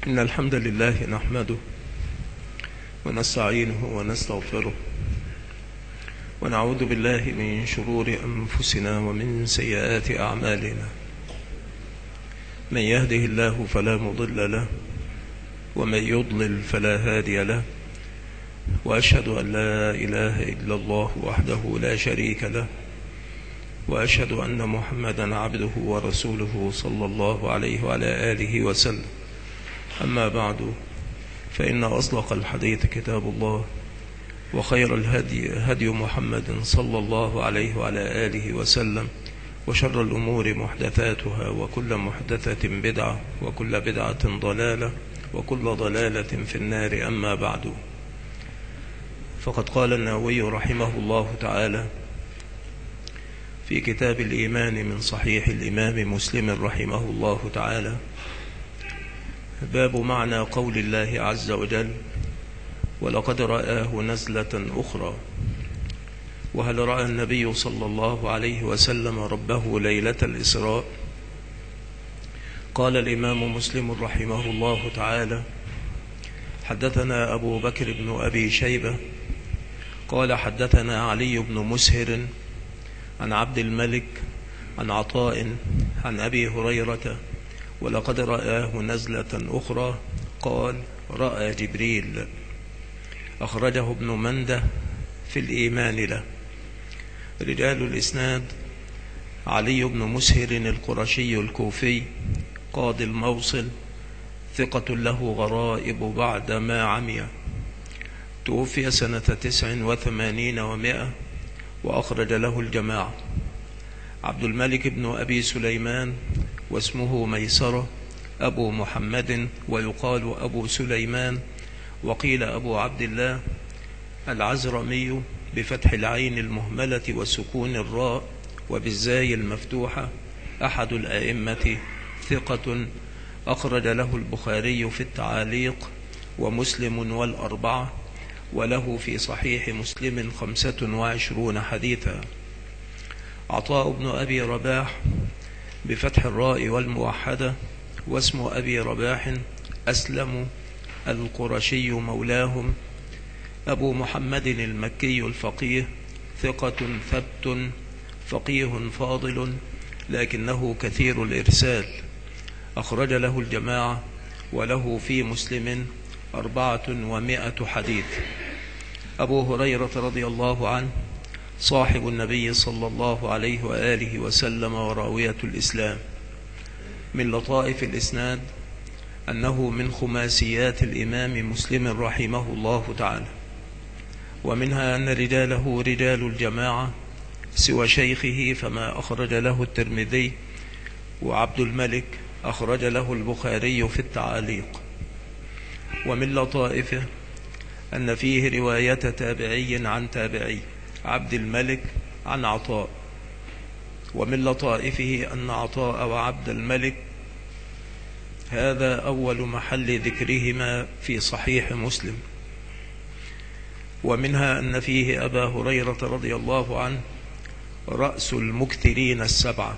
إن الحمد لله نحمده ونستعينه ونستغفره ونعوذ بالله من شرور أنفسنا ومن سيئات أعمالنا. من يهده الله فلا مضل له ومن يضلل فلا هادي له، وأشهد أن لا إله إلا الله وحده لا شريك له، وأشهد أن محمدا عبده ورسوله صلى الله عليه وعلى آله وسلم. أما بعد، فإن أصدق الحديث كتاب الله، وخير الهدي هدي محمد صلى الله عليه وعلى آله وسلم، وشر الأمور محدثاتها، وكل محدثة بدعة، وكل بدعة ضلالة، وكل ضلالة في النار. أما بعد، فقد قال النووي رحمه الله تعالى في كتاب الإيمان من صحيح الإمام مسلم رحمه الله تعالى: باب معنى قول الله عز وجل: ولقد رآه نزلة أخرى. وهل رأى النبي صلى الله عليه وسلم ربه ليلة الإسراء؟ قال الإمام مسلم رحمه الله تعالى: حدثنا أبو بكر بن أبي شيبة قال حدثنا علي بن مسهر عن عبد الملك عن عطاء عن أبي هريرة: ولقد رآه نزلة أخرى. قال: رأى جبريل. أخرجه ابن منده في الإيمان له. رجال الإسناد: علي بن مسهر القرشي الكوفي، قاضي الموصل، ثقة له غرائب بعد ما عمي، توفي سنة 89 و100، وأخرج له الجماعة. عبد الملك بن أبي سليمان، واسمه ميسرة، أبو محمد، ويقال أبو سليمان، وقيل أبو عبد الله، العزرمي بفتح العين المهملة وسكون الراء وبالزاي المفتوحة، أحد الأئمة، ثقة، أخرج له البخاري في التعاليق ومسلم والأربعة، وله في صحيح مسلم 25 حديثا. عطاء بن أبي رباح بفتح الراء والموحدة، واسم أبي رباح أسلم القرشي مولاهم، أبو محمد المكي الفقيه، ثقة ثبت فقيه فاضل، لكنه كثير الإرسال، أخرج له الجماعة، وله في مسلم 400 حديث. أبو هريرة رضي الله عنه صاحب النبي صلى الله عليه وآله وسلم وراوية الإسلام. من لطائف الإسناد أنه من خماسيات الإمام مسلم رحمه الله تعالى، ومنها أن رجاله رجال الجماعة سوى شيخه، فما أخرج له الترمذي، وعبد الملك أخرج له البخاري في التعاليق. ومن لطائفه أن فيه رواية تابعي عن تابعي، عبد الملك عن عطاء. ومن لطائفه أن عطاء وعبد الملك هذا أول محل ذكرهما في صحيح مسلم. ومنها أن فيه أبا هريرة رضي الله عنه، رأس المكثرين السبعة.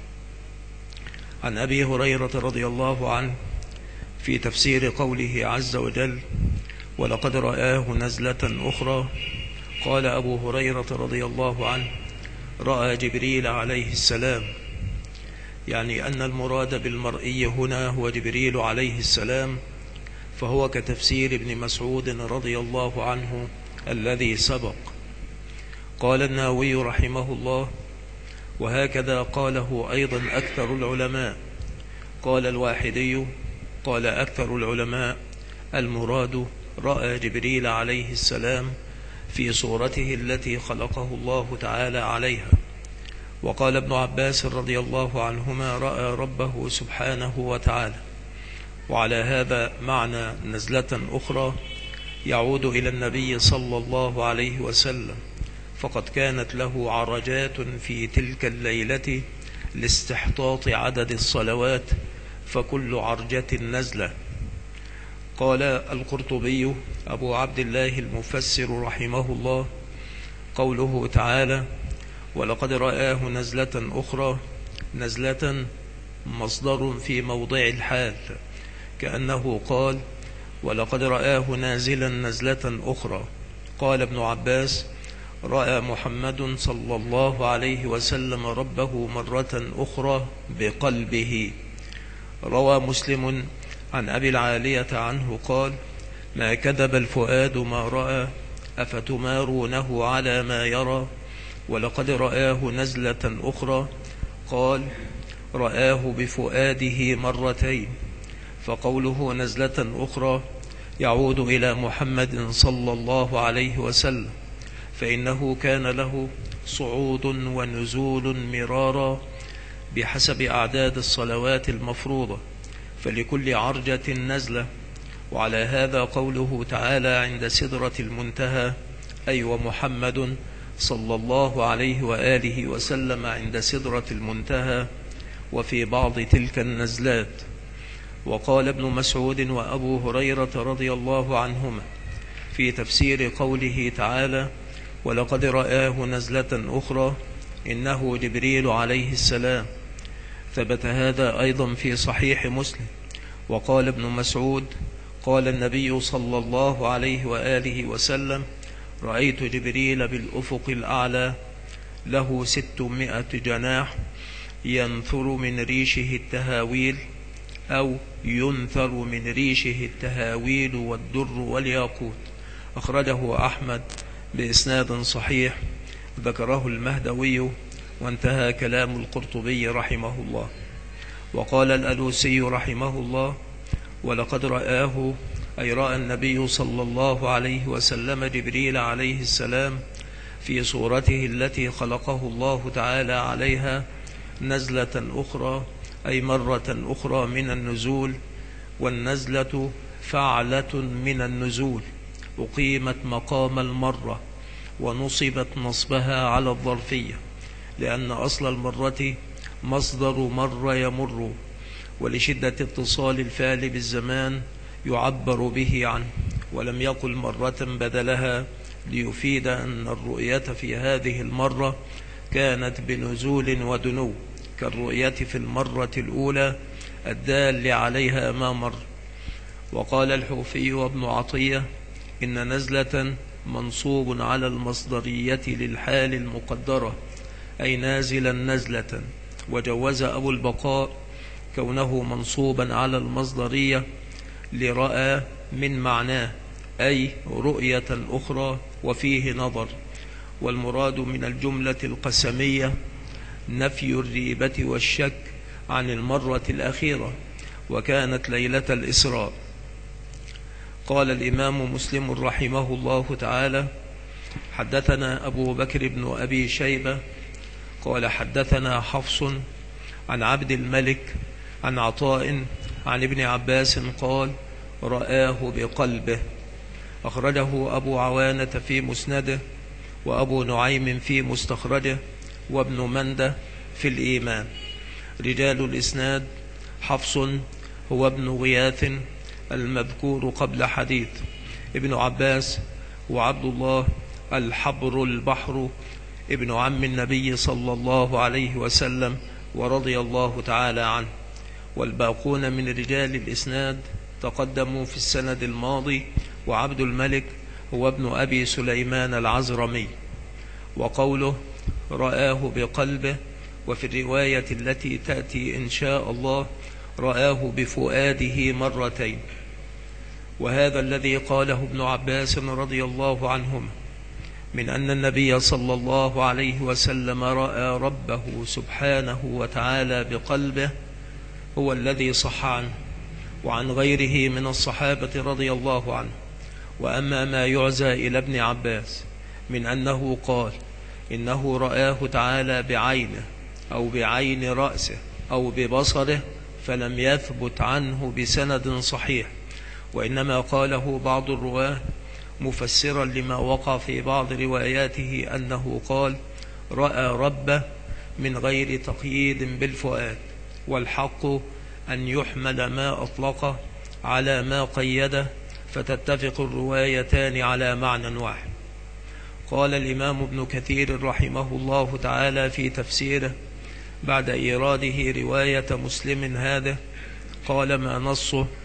عن أبي هريرة رضي الله عنه في تفسير قوله عز وجل: ولقد رآه نزلة أخرى، قال أبو هريرة رضي الله عنه: رأى جبريل عليه السلام، يعني أن المراد بالمرئي هنا هو جبريل عليه السلام، فهو كتفسير ابن مسعود رضي الله عنه الذي سبق. قال النووي رحمه الله: وهكذا قاله أيضا أكثر العلماء. قال الواحدي: قال أكثر العلماء المراد رأى جبريل عليه السلام في صورته التي خلقه الله تعالى عليها. وقال ابن عباس رضي الله عنهما: رأى ربه سبحانه وتعالى. وعلى هذا معنى نزلة أخرى يعود إلى النبي صلى الله عليه وسلم، فقد كانت له عرجات في تلك الليلة لاستحطاط عدد الصلوات، فكل عرجة نزلة. قال القرطبي أبو عبد الله المفسر رحمه الله: قوله تعالى: ولقد رآه نزلة أخرى، نزلة مصدر في موضع الحال، كأنه قال: ولقد رآه نازلا نزلة أخرى. قال ابن عباس: رأى محمد صلى الله عليه وسلم ربه مرة أخرى بقلبه. روى مسلم عن أبي العالية عنه قال: ما كذب الفؤاد ما رأى، أفتمارونه على ما يرى، ولقد رآه نزلة أخرى. قال: رآه بفؤاده مرتين. فقوله نزلة أخرى يعود إلى محمد صلى الله عليه وسلم، فإنه كان له صعود ونزول مرارا بحسب أعداد الصلوات المفروضة، فلكل عرجة نزلة. وعلى هذا قوله تعالى عند سدرة المنتهى، أي ومحمد صلى الله عليه وآله وسلم عند سدرة المنتهى وفي بعض تلك النزلات. وقال ابن مسعود وأبو هريرة رضي الله عنهما في تفسير قوله تعالى: ولقد رآه نزلة أخرى، إنه جبريل عليه السلام. ثبت هذا أيضا في صحيح مسلم. وقال ابن مسعود: قال النبي صلى الله عليه وآله وسلم: رأيت جبريل بالأفق الأعلى له 600 جناح ينثر من ريشه التهاويل، أو ينثر من ريشه التهاويل والدر والياقوت. أخرجه أحمد بإسناد صحيح، ذكره المهدوي، وانتهى كلام القرطبي رحمه الله. وقال الألوسي رحمه الله: ولقد رآه، أي رأى النبي صلى الله عليه وسلم جبريل عليه السلام في صورته التي خلقه الله تعالى عليها نزلة أخرى، أي مرة أخرى من النزول. والنزلة فعلة من النزول أقيمت مقام المرة، ونصبت نصبها على الظرفية، لأن أصل المرة مصدر مر يمر، ولشدة اتصال الفعل بالزمان يعبر به عنه، ولم يقل مرة بدلها، ليفيد أن الرؤية في هذه المرة كانت بنزول ودنو، كالرؤية في المرة الأولى الدال عليها ما مر. وقال الحوفي وابن عطية: إن نزلة منصوب على المصدرية للحال المقدرة، أي نازلا نزلة. وجوز أبو البقاء كونه منصوبا على المصدرية لرأى من معناه، أي رؤية أخرى وفيه نظر. والمراد من الجملة القسمية نفي الريبة والشك عن المرة الأخيرة، وكانت ليلة الإسراء. قال الإمام مسلم رحمه الله تعالى: حدثنا أبو بكر بن أبي شيبة قال حدثنا حفص عن عبد الملك عن عطاء عن ابن عباس قال: رآه بقلبه. أخرجه أبو عوانة في مسنده، وأبو نعيم في مستخرجه، وابن مندة في الإيمان. رجال الإسناد: حفص هو ابن غياث المذكور قبل حديث ابن عباس، وعبد الله الحبر البحر ابن عم النبي صلى الله عليه وسلم ورضي الله تعالى عنه. والباقون من رجال الإسناد تقدموا في السند الماضي، وعبد الملك هو ابن أبي سليمان العزرمي. وقوله رآه بقلبه، وفي الرواية التي تأتي إن شاء الله رآه بفؤاده مرتين. وهذا الذي قاله ابن عباس رضي الله عنهما من أن النبي صلى الله عليه وسلم رأى ربه سبحانه وتعالى بقلبه هو الذي صح عنه وعن غيره من الصحابة رضي الله عنه. وأما ما يعزى إلى ابن عباس من أنه قال إنه رآه تعالى بعينه أو بعين رأسه أو ببصره، فلم يثبت عنه بسند صحيح، وإنما قاله بعض الرواه مفسرا لما وقع في بعض رواياته أنه قال رأى ربه من غير تقييد بالفؤاد. والحق أن يحمل ما أطلقه على ما قيده، فتتفق الروايتان على معنى واحد. قال الإمام ابن كثير رحمه الله تعالى في تفسيره بعد إيراده رواية مسلم هذا، قال: ما نصه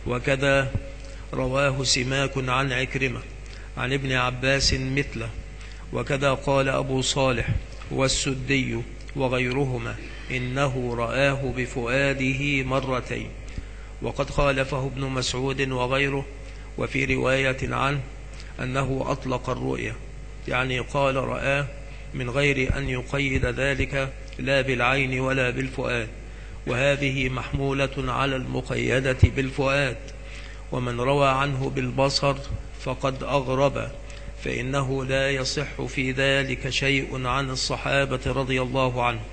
وكذا رواه سماك عن عكرمة عن ابن عباس مثله. وكذا قال أبو صالح والسدي وغيرهما إنه رآه بفؤاده مرتين. وقد خالفه ابن مسعود وغيره، وفي رواية عنه أنه أطلق الرؤية، يعني قال رآه من غير أن يقيد ذلك لا بالعين ولا بالفؤاد، وهذه محمولة على المقيدة بالفؤاد. ومن روى عنه بالبصر فقد أغرب، فإنه لا يصح في ذلك شيء عن الصحابة رضي الله عنهم.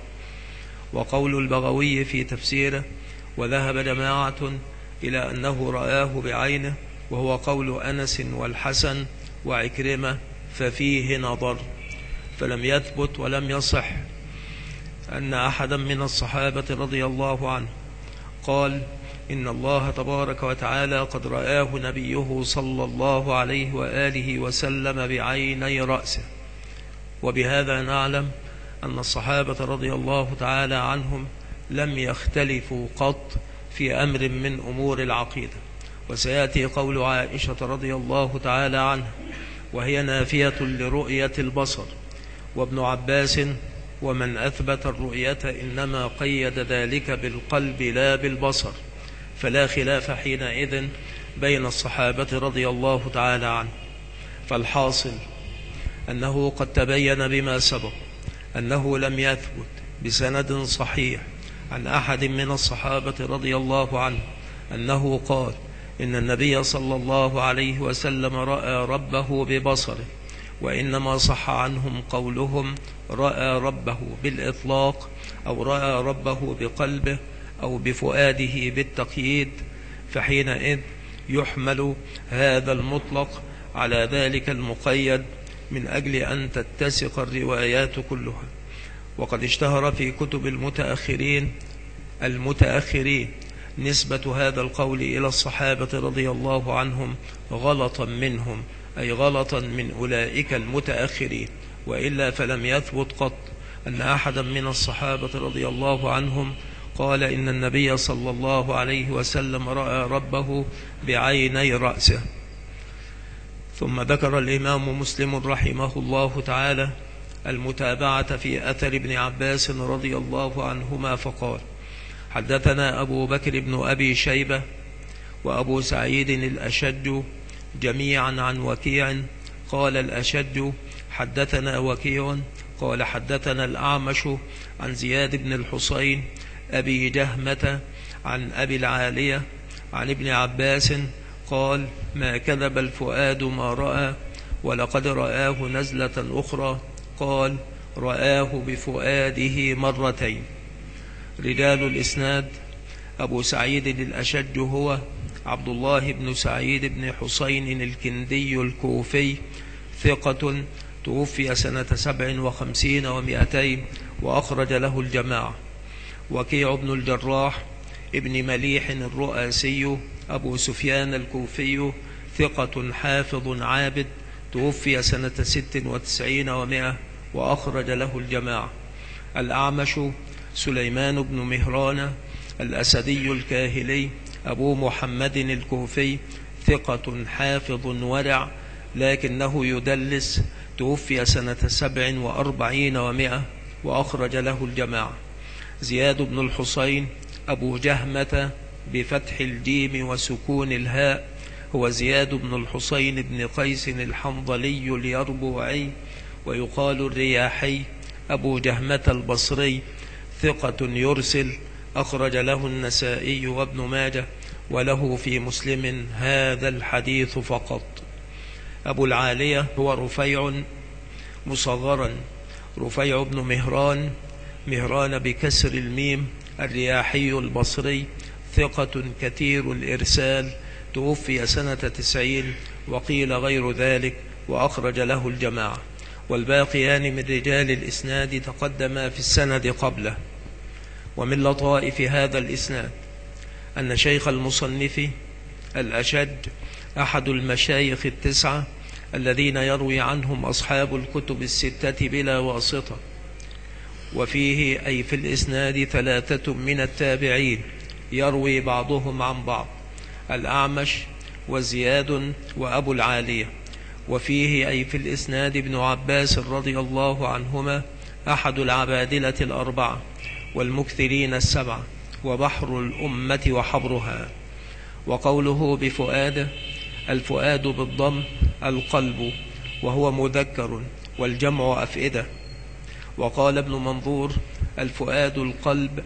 وقول البغوي في تفسيره وذهب جماعة إلى أنه رآه بعينه، وهو قول أنس والحسن وعكرمة، ففيه نظر، فلم يثبت ولم يصح أن أحدا من الصحابة رضي الله عنه قال إن الله تبارك وتعالى قد رآه نبيه صلى الله عليه وآله وسلم بعيني رأسه. وبهذا نعلم أن الصحابة رضي الله تعالى عنهم لم يختلفوا قط في أمر من أمور العقيدة. وسيأتي قول عائشة رضي الله تعالى عنها وهي نافية لرؤية البصر، وابن عباس ومن أثبت الرؤية إنما قيد ذلك بالقلب لا بالبصر، فلا خلاف حينئذ بين الصحابة رضي الله تعالى عنه. فالحاصل أنه قد تبين بما سبق أنه لم يثبت بسند صحيح عن أحد من الصحابة رضي الله عنه أنه قال إن النبي صلى الله عليه وسلم رأى ربه ببصره، وإنما صح عنهم قولهم رأى ربه بالإطلاق، أو رأى ربه بقلبه، أو بفؤاده بالتقييد، فحينئذ يحمل هذا المطلق على ذلك المقيد من أجل أن تتسق الروايات كلها. وقد اشتهر في كتب المتأخرين نسبة هذا القول إلى الصحابة رضي الله عنهم غلطا منهم، أي غلطا من أولئك المتأخرين، وإلا فلم يثبت قط أن أحدا من الصحابة رضي الله عنهم قال إن النبي صلى الله عليه وسلم رأى ربه بعيني رأسه. ثم ذكر الإمام مسلم رحمه الله تعالى المتابعة في أثر ابن عباس رضي الله عنهما فقال حدثنا أبو بكر بن أبي شيبة وأبو سعيد الأشج جميعا عن وكيع قال الأشج حدثنا وكيع قال حدثنا الأعمش عن زياد بن الحصين أبي جهمة عن أبي العالية عن ابن عباس قال ما كذب الفؤاد ما رأى، ولقد رآه نزلة أخرى قال رآه بفؤاده مرتين. رجال الإسناد أبو سعيد الأشج هو عبد الله بن سعيد بن حسين الكندي الكوفي، ثقة توفي سنة 57 و200 وأخرج له الجماعة. وكيع بن الجراح ابن مليح الرؤاسي أبو سفيان الكوفي، ثقة حافظ عابد، توفي سنة 96 و100 وأخرج له الجماعة. الأعمش سليمان بن مهران الأسدي الكاهلي أبو محمد الكوفي، ثقة حافظ ورع لكنه يدلس، توفي سنة 47 و100 وأخرج له الجماعة. زياد بن الحصين أبو جهمة بفتح الجيم وسكون الهاء، هو زياد بن الحصين بن قيس الحنظلي اليربوعي، ويقال الرياحي، أبو جهمة البصري، ثقة يرسل، أخرج له النسائي وابن ماجه، وله في مسلم هذا الحديث فقط. أبو العالية هو رفيع مصغرا، رفيع بن مهران بكسر الميم، الرياحي البصري، ثقة كثير الإرسال، توفي سنة 90 وقيل غير ذلك وأخرج له الجماعة. والباقيان من رجال الإسناد تقدما في السند قبله. ومن لطائف هذا الإسناد أن شيخ المصنف الأشج أحد المشايخ التسعة الذين يروي عنهم أصحاب الكتب الستة بلا واسطة، وفيه أي في الإسناد 3 من التابعين يروي بعضهم عن بعض، الأعمش وزياد وأبو العالية. وفيه أي في الإسناد ابن عباس رضي الله عنهما أحد العبادلة الأربعة والمكثرين السبعة وبحر الأمة وحبرها. وقوله بفؤاده، الفؤاد بالضم القلب، وهو مذكر والجمع أفئدة. وقال ابن منظور الفؤاد القلب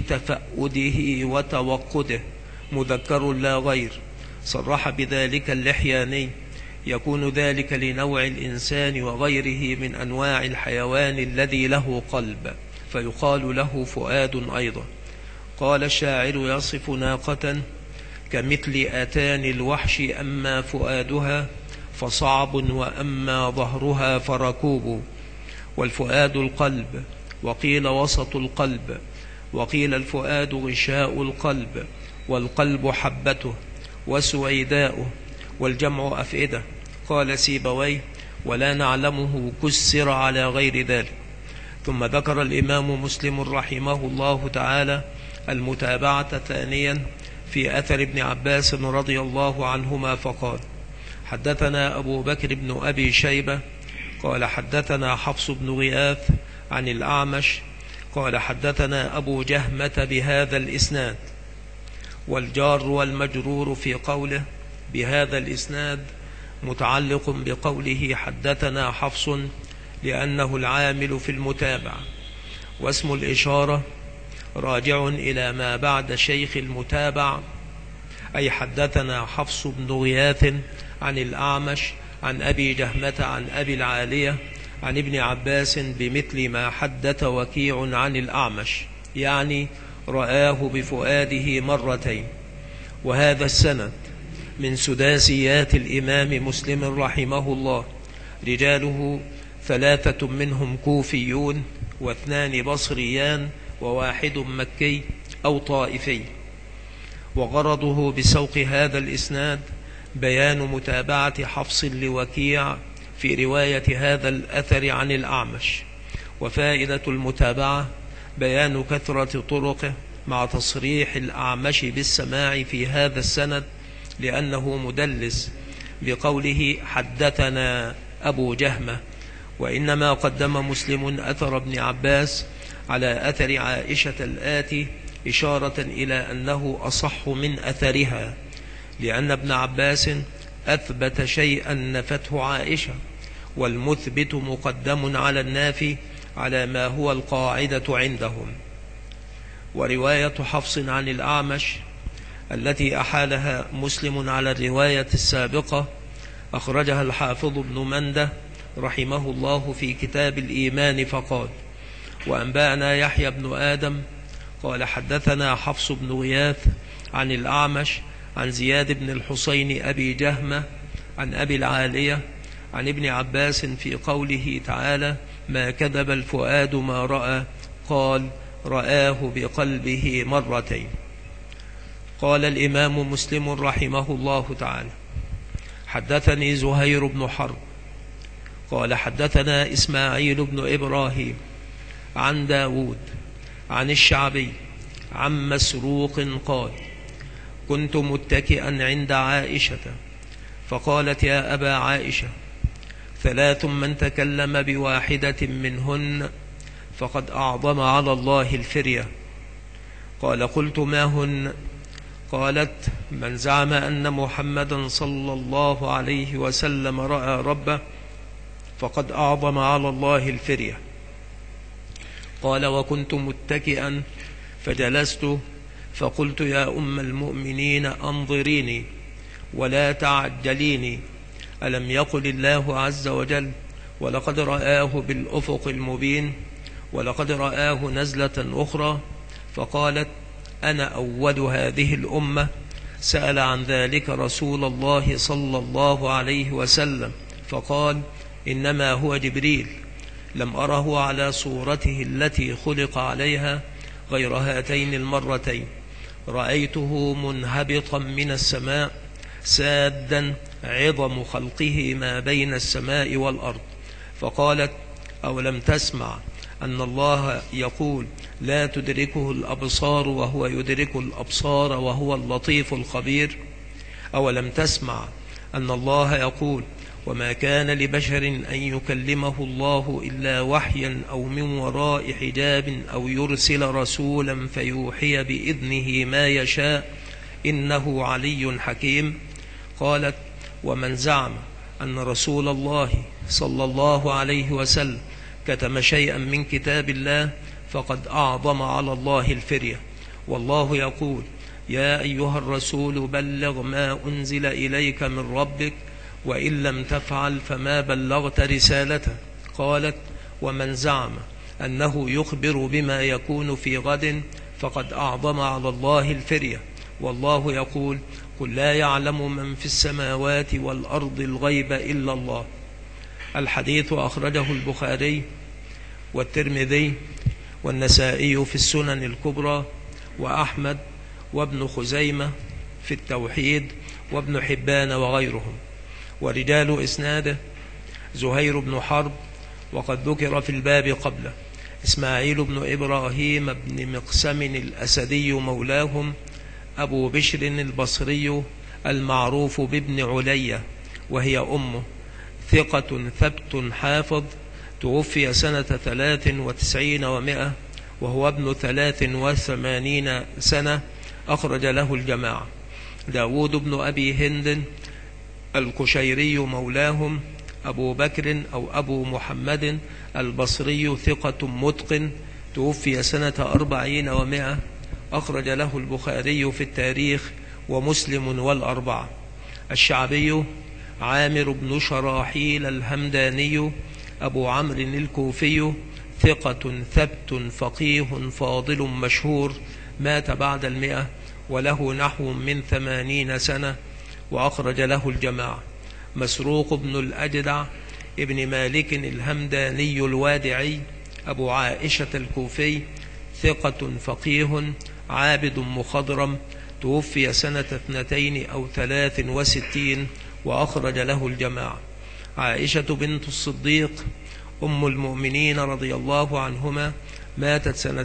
لتفأده وتوقده، مذكر لا غير. صرح بذلك اللحياني، يكون ذلك لنوع الإنسان وغيره من أنواع الحيوان الذي له قلب، فيقال له فؤاد أيضا. قال الشاعر يصف ناقة كمثل آتان الوحش، أما فؤادها فصعب وأما ظهرها فركوب. والفؤاد القلب، وقيل وسط القلب، وقيل الفؤاد غشاء القلب، والقلب حبته وسويداؤه، والجمع أفئدة. قال سيبويه ولا نعلمه كسر على غير ذلك. ثم ذكر الإمام مسلم رحمه الله تعالى المتابعة ثانيا في أثر ابن عباس رضي الله عنهما، فقال حدثنا أبو بكر بن أبي شيبة قال حدثنا حفص بن غياث عن الأعمش قال حدثنا أبو جهمة بهذا الإسناد. والجار والمجرور في قوله بهذا الإسناد متعلق بقوله حدثنا حفص، لأنه العامل في المتابعة، واسم الإشارة راجع إلى ما بعد شيخ المتابع، أي حدثنا حفص بن غياث عن الأعمش عن أبي جهمة عن أبي العالية عن ابن عباس بمثل ما حدث وكيع عن الأعمش، يعني رآه بفؤاده مرتين. وهذا السند من سداسيات الإمام مسلم رحمه الله، رجاله 3 منهم كوفيون و2 بصريان و1 مكي أو طائفي. وغرضه بسوق هذا الإسناد بيان متابعة حفص لوكيع في رواية هذا الأثر عن الأعمش. وفائدة المتابعة بيان كثرة طرقه مع تصريح الأعمش بالسماع في هذا السند، لأنه مدلس بقوله حدثنا أبو جهمة. وإنما قدم مسلم أثر ابن عباس على أثر عائشة الآتي إشارة إلى أنه أصح من أثرها، لأن ابن عباس أثبت شيئا نفته عائشة، والمثبت مقدم على النافي على ما هو القاعدة عندهم. ورواية حفص عن الأعمش التي أحالها مسلم على الرواية السابقة أخرجها الحافظ ابن منده رحمه الله في كتاب الإيمان، فقال وأنبأنا يحيى بن آدم قال حدثنا حفص بن غياث عن الأعمش عن زياد بن الحسين أبي جهمة عن أبي العالية عن ابن عباس في قوله تعالى ما كذب الفؤاد ما رأى، قال رآه بقلبه مرتين. قال الإمام مسلم رحمه الله تعالى حدثني زهير بن حرب قال حدثنا إسماعيل بن إبراهيم عن داود عن الشعبي عن مسروق قال كنت متكئا عند عائشة فقالت يا أبا عائشة 3 من تكلم بواحدة منهن فقد أعظم على الله الفرية. قال قلت ما هن؟ قالت من زعم أن محمدا صلى الله عليه وسلم رأى ربه فقد أعظم على الله الفرية. قال وكنت متكئا فجلست فقلت يا أم المؤمنين أنظريني ولا تعجليني، ألم يقل الله عز وجل ولقد رآه بالأفق المبين ولقد رآه نزلة أخرى؟ فقالت أنا أول هذه الأمة سأل عن ذلك رسول الله صلى الله عليه وسلم فقال إنما هو جبريل، لم أره على صورته التي خلق عليها غير هاتين المرتين، رأيته منهبطا من السماء سادا عظم خلقه ما بين السماء والأرض. فقالت أولم تسمع أن الله يقول لا تدركه الأبصار وهو يدرك الأبصار وهو اللطيف الخبير؟ أولم تسمع أن الله يقول وما كان لبشر أن يكلمه الله إلا وحيا أو من وراء حجاب أو يرسل رسولا فيوحي بإذنه ما يشاء إنه علي حكيم. قالت ومن زعم أن رسول الله صلى الله عليه وسلم كتم شيئا من كتاب الله فقد أعظم على الله الفرية، والله يقول يا أيها الرسول بلغ ما أنزل إليك من ربك وإن لم تفعل فما بلغت رسالته. قالت ومن زعم أنه يخبر بما يكون في غد فقد أعظم على الله الفرية، والله يقول قل لا يعلم من في السماوات والأرض الغيب إلا الله. الحديث أخرجه البخاري والترمذي والنسائي في السنن الكبرى، وأحمد وابن خزيمة في التوحيد، وابن حبان وغيرهم. ورجال إسناده زهير بن حرب، وقد ذكر في الباب قبله إسماعيل بن إبراهيم بن مقسم الأسدي مولاهم، أبو بشر البصري المعروف بابن علية وهي أمه، ثقة ثبت حافظ، توفي سنة 93 و100 وهو ابن 83 سنة، أخرج له الجماعة. داود بن أبي هند القشيري مولاهم، أبو بكر أو أبو محمد البصري ثقة متقن، توفي سنة 40 و100، أخرج له البخاري في التاريخ ومسلم والأربعة. الشعبي عامر بن شراحيل الهمداني أبو عمرو الكوفي، ثقة ثبت فقيه فاضل مشهور، مات بعد 100 وله نحو من 80 سنة، وأخرج له الجماعة. مسروق بن الأجدع ابن مالك الهمداني الوادعي أبو عائشة الكوفي، ثقة فقيه عابد مخضرم، توفي سنة 2 أو 63 وأخرج له الجماعة. عائشة بنت الصديق أم المؤمنين رضي الله عنهما، ماتت سنة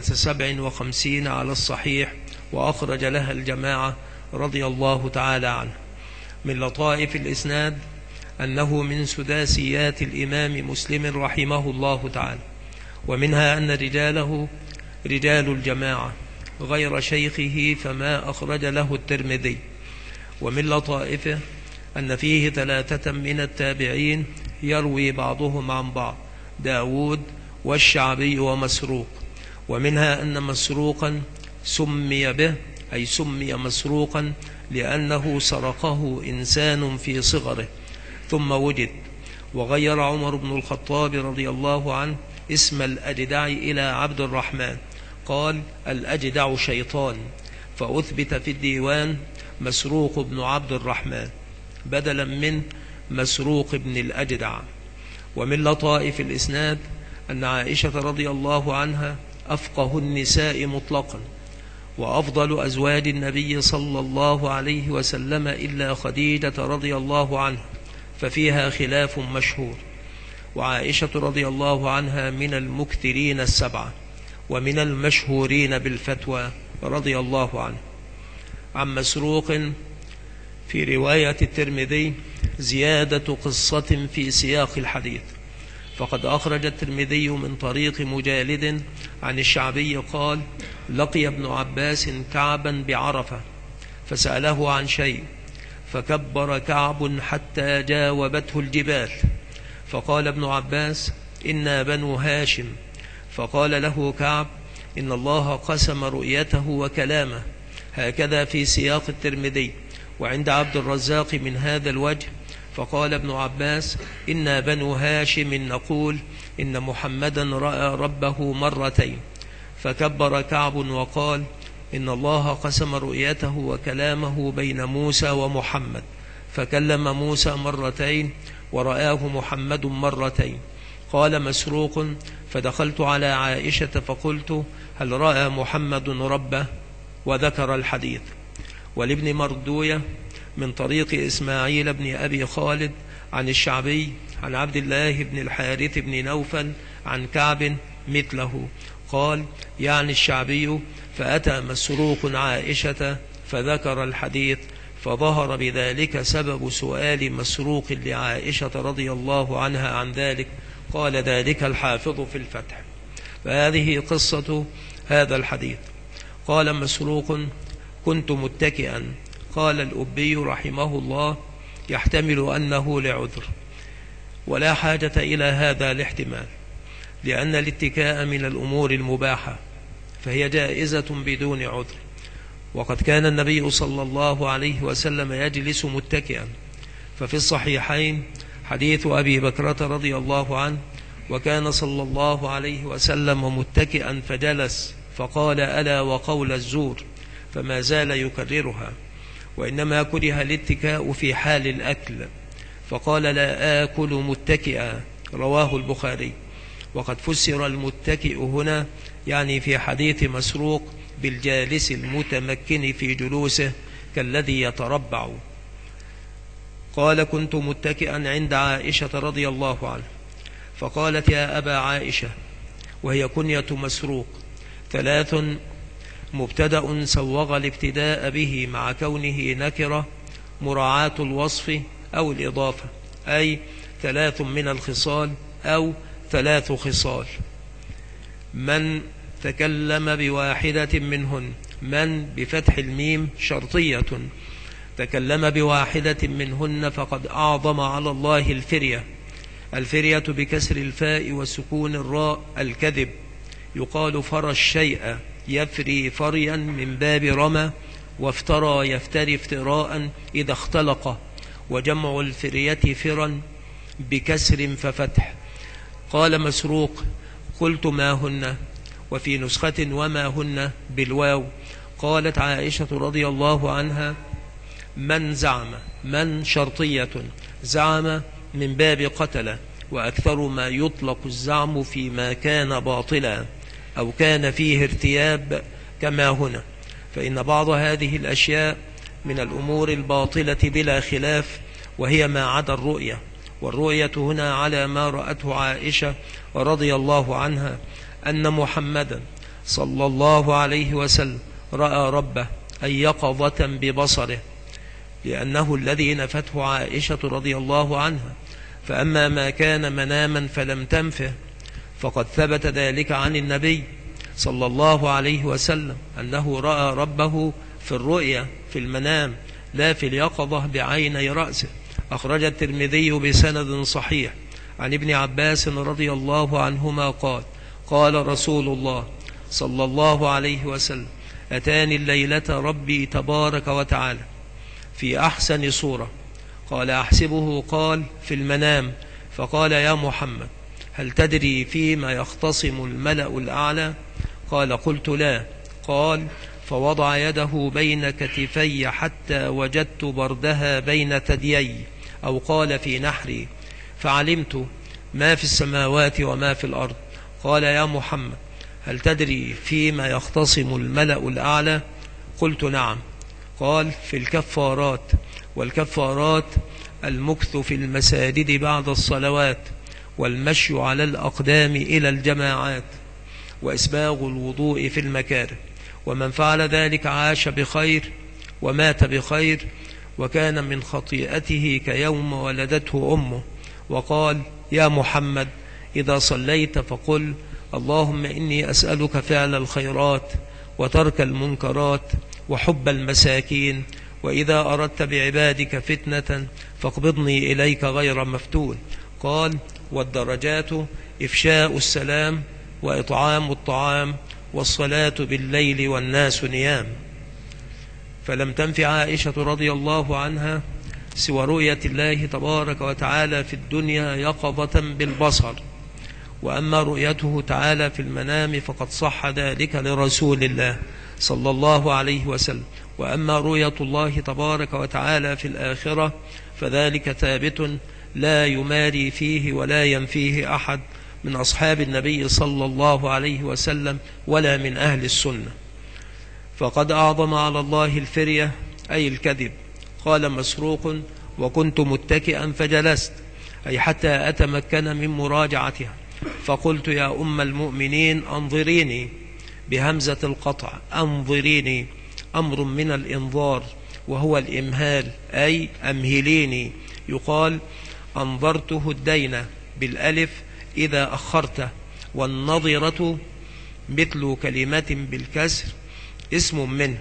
57 على الصحيح، وأخرج لها الجماعة رضي الله تعالى عنه. من لطائف الإسناد أنه من سداسيات الإمام مسلم رحمه الله تعالى، ومنها أن رجاله رجال الجماعة غير شيخه فما أخرج له الترمذي. ومن لطائفه أن فيه 3 من التابعين يروي بعضهم عن بعض، داود والشعبي ومسروق. ومنها أن مسروقا سمي به، أي سمي مسروقا لأنه سرقه إنسان في صغره ثم وجد. وغير عمر بن الخطاب رضي الله عنه اسم الأجدع إلى عبد الرحمن، قال الأجدع شيطان، فأثبت في الديوان مسروق بن عبد الرحمن بدلا من مسروق بن الأجدع. ومن لطائف الإسناد أن عائشة رضي الله عنها أفقه النساء مطلقا، وأفضل أزواج النبي صلى الله عليه وسلم إلا خديجة رضي الله عنها، ففيها خلاف مشهور. وعائشة رضي الله عنها من المكثرين 7 ومن المشهورين بالفتوى رضي الله عنه. عن مسروق في رواية الترمذي زيادة قصة في سياق الحديث، فقد أخرج الترمذي من طريق مجالد عن الشعبي قال لقي ابن عباس كعبا بعرفة فسأله عن شيء، فكبر كعب حتى جاوبته الجبال، فقال ابن عباس إنا بنو هاشم، فقال له كعب إن الله قسم رؤيته وكلامه، هكذا في سياق الترمذي. وعند عبد الرزاق من هذا الوجه، فقال ابن عباس إنا بنو هاشم نقول إن محمدا رأى ربه مرتين، فكبر كعب وقال إن الله قسم رؤيته وكلامه بين موسى ومحمد، فكلم موسى مرتين ورآه محمد مرتين. قال مسروق فدخلت على عائشة فقلت هل رأى محمد ربه، وذكر الحديث. ولابن مردوية من طريق إسماعيل بن أبي خالد عن الشعبي عن عبد الله بن الحارث بن نوفل عن كعب مثله، قال يعني الشعبي فأتى مسروق عائشة فذكر الحديث فظهر بذلك سبب سؤال مسروق لعائشة رضي الله عنها عن ذلك. قال ذلك الحافظ في الفتح. فهذه قصة هذا الحديث. قال مسروق: كنت متكئا. قال الأبي رحمه الله: يحتمل أنه لعذر، ولا حاجة إلى هذا الاحتمال، لأن الاتكاء من الأمور المباحة، فهي جائزة بدون عذر. وقد كان النبي صلى الله عليه وسلم يجلس متكئا، ففي الصحيحين حديث أبي بكرة رضي الله عنه: وكان صلى الله عليه وسلم متكئا فجلس فقال: ألا وقول الزور، فما زال يكررها. وإنما كره الاتكاء في حال الأكل، فقال: لا آكل متكئا، رواه البخاري. وقد فسر المتكئ هنا يعني في حديث مسروق بالجالس المتمكن في جلوسه كالذي يتربع. قال: كنت متكئا عند عائشة رضي الله عنها، فقالت: يا أبا عائشة، وهي كنية مسروق: 3 مبتدأ سوغ الابتداء به مع كونه نكرة، مراعاة الوصف أو الإضافة، أي 3 من الخصال أو 3 خصال. من تكلم بواحدة منهن، من بفتح الميم شرطية، تكلم بواحدة منهن فقد أعظم على الله الفرية. الفرية بكسر الفاء وسكون الراء الكذب. يقال فرى الشيء يفري فريا من باب رمى، وافترى يفتري افتراء إذا اختلق. وجمع الفرية فرا بكسر ففتح. قال مسروق: قلت ما هن، وفي نسخة وما هن بالواو. قالت عائشة رضي الله عنها: من زعم، من شرطية، زعم من باب قتل، وأكثر ما يطلق الزعم فيما كان باطلا أو كان فيه ارتياب كما هنا، فإن بعض هذه الأشياء من الأمور الباطلة بلا خلاف، وهي ما عدا الرؤية. والرؤية هنا على ما رأته عائشة رضي الله عنها، أن محمدا صلى الله عليه وسلم رأى ربه، أي يقظة ببصره، لأنه الذي نفته عائشة رضي الله عنها. فأما ما كان مناما فلم تنفه، فقد ثبت ذلك عن النبي صلى الله عليه وسلم أنه رأى ربه في الرؤيا في المنام، لا في اليقظة بعيني رأسه. أخرج الترمذي بسند صحيح عن ابن عباس رضي الله عنهما قال: قال رسول الله صلى الله عليه وسلم: أتاني الليلة ربي تبارك وتعالى في أحسن صورة. قال: أحسبه قال في المنام. فقال: يا محمد، هل تدري فيما يختصم الملأ الأعلى؟ قال: قلت لا. قال: فوضع يده بين كتفي حتى وجدت بردها بين ثديي، أو قال في نحري، فعلمت ما في السماوات وما في الأرض. قال: يا محمد، هل تدري فيما يختصم الملأ الأعلى؟ قلت نعم. قال: في الكفارات. والكفارات المكث في المساجد بعد الصلوات، والمشي على الأقدام إلى الجماعات، وإسباغ الوضوء في المكاره. ومن فعل ذلك عاش بخير ومات بخير، وكان من خطيئته كيوم ولدته أمه. وقال: يا محمد، إذا صليت فقل: اللهم إني أسألك فعل الخيرات وترك المنكرات وحب المساكين، وإذا أردت بعبادك فتنة فاقبضني إليك غير مفتون. قال: والدرجات إفشاء السلام وإطعام الطعام والصلاة بالليل والناس نيام. فلم تنفع عائشة رضي الله عنها سوى رؤية الله تبارك وتعالى في الدنيا يقظة بالبصر. وأما رؤيته تعالى في المنام فقد صح ذلك لرسول الله صلى الله عليه وسلم. وأما رؤية الله تبارك وتعالى في الآخرة فذلك ثابت لا يماري فيه ولا ينفيه أحد من أصحاب النبي صلى الله عليه وسلم ولا من أهل السنة. فقد أعظم على الله الفرية، أي الكذب. قال مسروق: وكنت متكئا فجلست، أي حتى أتمكن من مراجعتها. فقلت: يا أم المؤمنين أنظريني، بهمزة القطع، أنظريني، أمر من الإنظار، وهو الإمهال، أي أمهليني. يقال أنظرته الدين بالألف إذا أخرته. والنظرة مثل كلمة بالكسر اسم منه.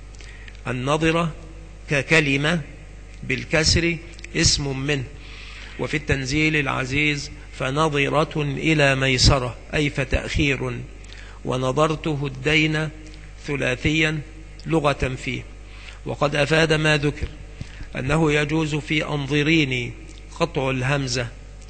النظرة ككلمة بالكسر اسم منه. وفي التنزيل العزيز فنظرة إلى ميسرة، أي فتأخير. ونظرته الدين ثلاثيا لغة فيه. وقد أفاد ما ذكر أنه يجوز في أنظريني قطع الهمزة،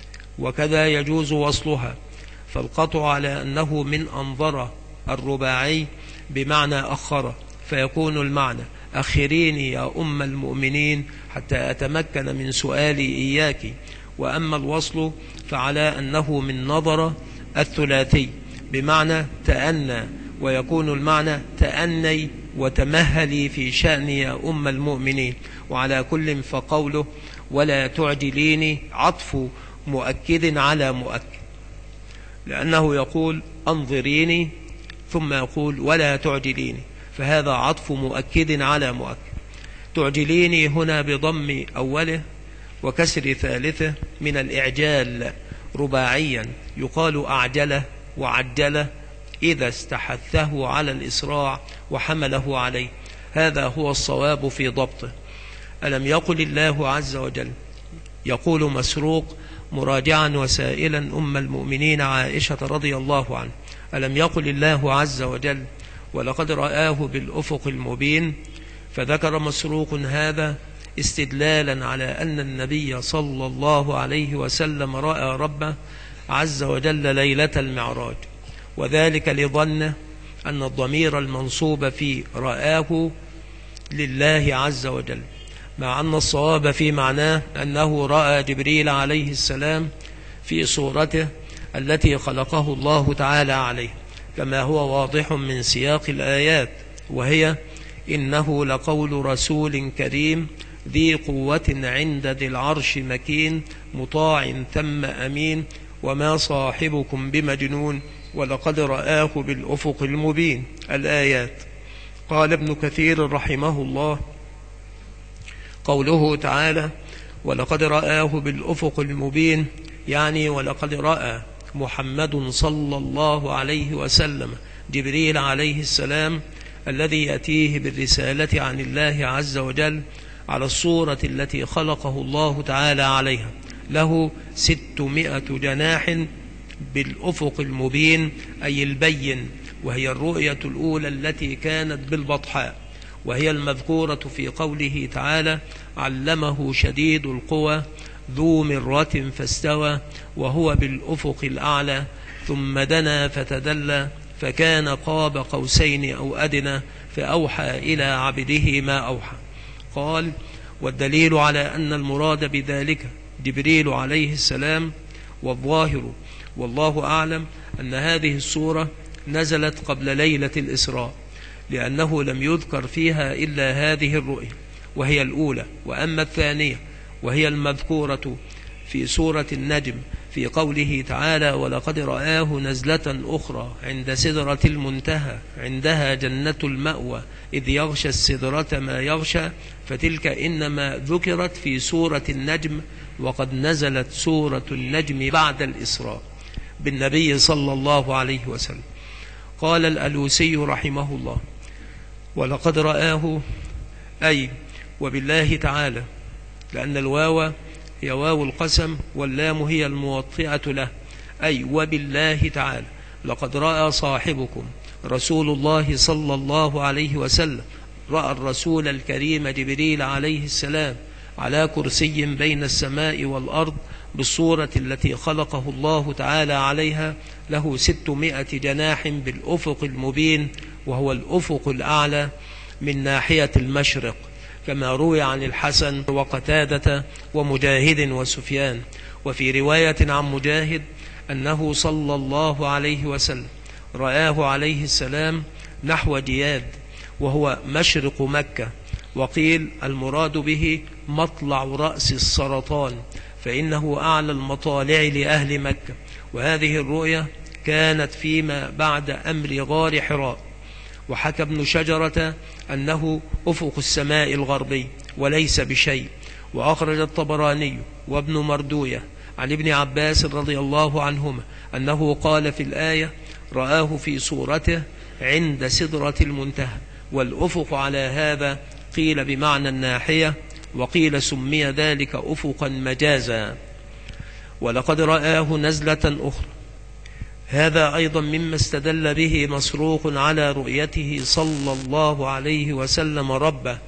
وكذا يجوز وصلها، فالقطع على أنه من أنظر الرباعي بمعنى أخر، فيكون المعنى أخريني يا أم المؤمنين حتى أتمكن من سؤالي إياك. وأما الوصل فعلى أنه من نظر الثلاثي بمعنى تأنى، ويكون المعنى تأني وتمهلي في شأن يا أم المؤمنين. وعلى كل فقوله ولا تعجليني عطف مؤكد على مؤكد، لأنه يقول أنظريني ثم يقول ولا تعجليني، فهذا عطف مؤكد على مؤكد. تعجليني هنا بضم أوله وكسر ثالثه من الإعجال رباعيا، يقال أعجله وعجله إذا استحثه على الإسراع وحمله عليه. هذا هو الصواب في ضبطه. ألم يقل الله عز وجل، يقول مسروق مراجعا وسائلا أم المؤمنين عائشة رضي الله عنه، ألم يقل الله عز وجل ولقد رآه بالأفق المبين؟ فذكر مسروق هذا استدلالا على أن النبي صلى الله عليه وسلم رأى ربه عز وجل ليلة المعراج، وذلك لظنه أن الضمير المنصوب في رآه لله عز وجل، مع أن الصواب في معناه أنه رأى جبريل عليه السلام في صورته التي خلقه الله تعالى عليه، كما هو واضح من سياق الآيات، وهي إنه لقول رسول كريم ذي قوة عند ذي العرش مكين مطاع ثم أمين وما صاحبكم بمجنون ولقد رآه بالأفق المبين. الآيات. قال ابن كثير رحمه الله قوله تعالى ولقد رآه بالأفق المبين، يعني ولقد رأى محمد صلى الله عليه وسلم جبريل عليه السلام الذي يأتيه بالرسالة عن الله عز وجل على الصورة التي خلقه الله تعالى عليها، له 600 جناح بالأفق المبين أي البين، وهي الرؤية الأولى التي كانت بالبطحاء، وهي المذكورة في قوله تعالى علمه شديد القوى ذو مرة فاستوى وهو بالأفق الأعلى ثم دنا فتدلى فكان قاب قوسين أو أدنى فأوحى إلى عبده ما أوحى. قال والدليل على أن المراد بذلك جبريل عليه السلام، والظاهر والله أعلم أن هذه السورة نزلت قبل ليلة الإسراء، لأنه لم يذكر فيها إلا هذه الرؤية وهي الأولى. وأما الثانية وهي المذكورة في سورة النجم في قوله تعالى ولقد رآه نزلة أخرى عند سدرة المنتهى عندها جنة المأوى إذ يغشى السدرة ما يغشى، فتلك إنما ذكرت في سورة النجم، وقد نزلت سورة النجم بعد الإسراء بالنبي صلى الله عليه وسلم. قال الألوسي رحمه الله ولقد رآه أي وبالله تعالى، لأن الواو هي واو القسم واللام هي الموطئة له، أي وبالله تعالى لقد رأى صاحبكم رسول الله صلى الله عليه وسلم، رأى الرسول الكريم جبريل عليه السلام على كرسي بين السماء والأرض بالصورة التي خلقه الله تعالى عليها، له 600 جناح بالأفق المبين، وهو الأفق الأعلى من ناحية المشرق، كما روي عن الحسن وقتادة ومجاهد وسفيان. وفي رواية عن مجاهد أنه صلى الله عليه وسلم رآه عليه السلام نحو جياد وهو مشرق مكة، وقيل المراد به مطلع رأس السرطان، فإنه أعلى المطالع لأهل مكة. وهذه الرؤية كانت فيما بعد أمر غار حراء، وحكى ابن شجرة أنه أفق السماء الغربي وليس بشيء. وأخرج الطبراني وابن مردوية عن ابن عباس رضي الله عنهما أنه قال في الآية: رآه في صورته عند سدرة المنتهى. والأفق على هذا قيل بمعنى الناحية، وقيل سمي ذلك أفقا مجازا. ولقد رآه نزلة أخرى. هذا أيضا مما استدل به مسروق على رؤيته صلى الله عليه وسلم ربه،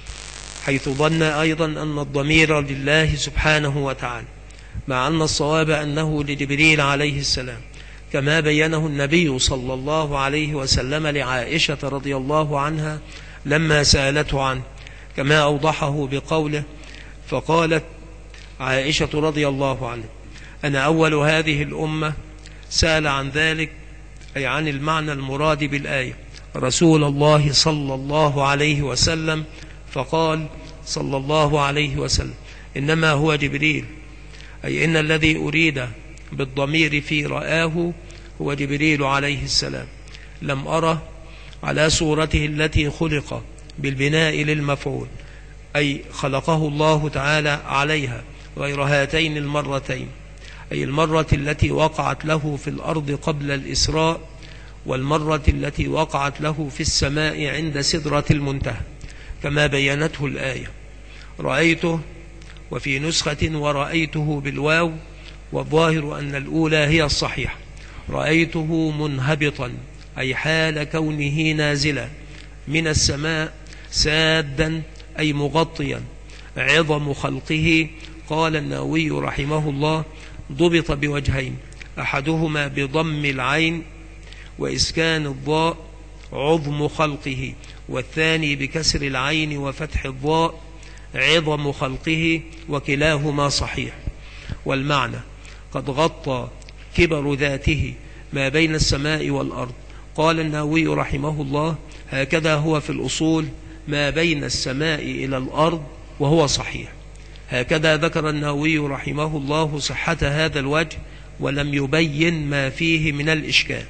حيث ظن أيضا أن الضمير لله سبحانه وتعالى، مع أن الصواب أنه لجبريل عليه السلام، كما بينه النبي صلى الله عليه وسلم لعائشة رضي الله عنها لما سألته عنه، كما أوضحه بقوله: فقالت عائشة رضي الله عنها: أنا أول هذه الأمة سأل عن ذلك، أي عن المعنى المراد بالآية، رسول الله صلى الله عليه وسلم، فقال صلى الله عليه وسلم: إنما هو جبريل، أي إن الذي أريد بالضمير في رآه هو جبريل عليه السلام، لم أره على صورته التي خلق بالبناء للمفعول، أي خلقه الله تعالى عليها، غير هاتين المرتين، أي المرة التي وقعت له في الأرض قبل الإسراء، والمرة التي وقعت له في السماء عند سدرة المنتهى، كما بينته الآية: رأيته، وفي نسخة ورأيته بالواو، والظاهر أن الأولى هي الصحيحة. رأيته منهبطا، أي حال كونه نازلا من السماء، سادا أي مغطيا، عظم خلقه. قال النووي رحمه الله: ضبط بوجهين، أحدهما بضم العين وإسكان الضاء، عظم خلقه، والثاني بكسر العين وفتح الضاء، عظم خلقه، وكلاهما صحيح. والمعنى: قد غطى كبر ذاته ما بين السماء والأرض. قال النووي رحمه الله: هكذا هو في الأصول ما بين السماء إلى الأرض، وهو صحيح. هكذا ذكر النووي رحمه الله صحة هذا الوجه، ولم يبين ما فيه من الإشكال.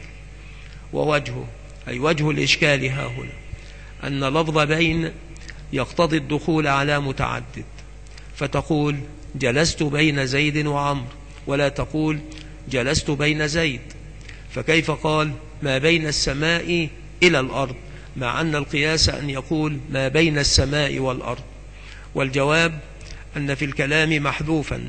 ووجهه، أي وجه الإشكال ها هنا، أن لفظ بين يقتضي الدخول على متعدد، فتقول: جلست بين زيد وعمر، ولا تقول: جلست بين زيد. فكيف قال ما بين السماء إلى الأرض، مع أن القياس أن يقول ما بين السماء والأرض؟ والجواب أن في الكلام محذوفا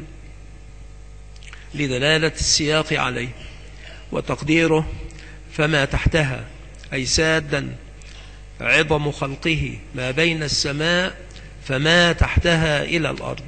لدلالة السياق عليه، وتقديره: فما تحتها، أي سادا عظم خلقه ما بين السماء فما تحتها إلى الأرض.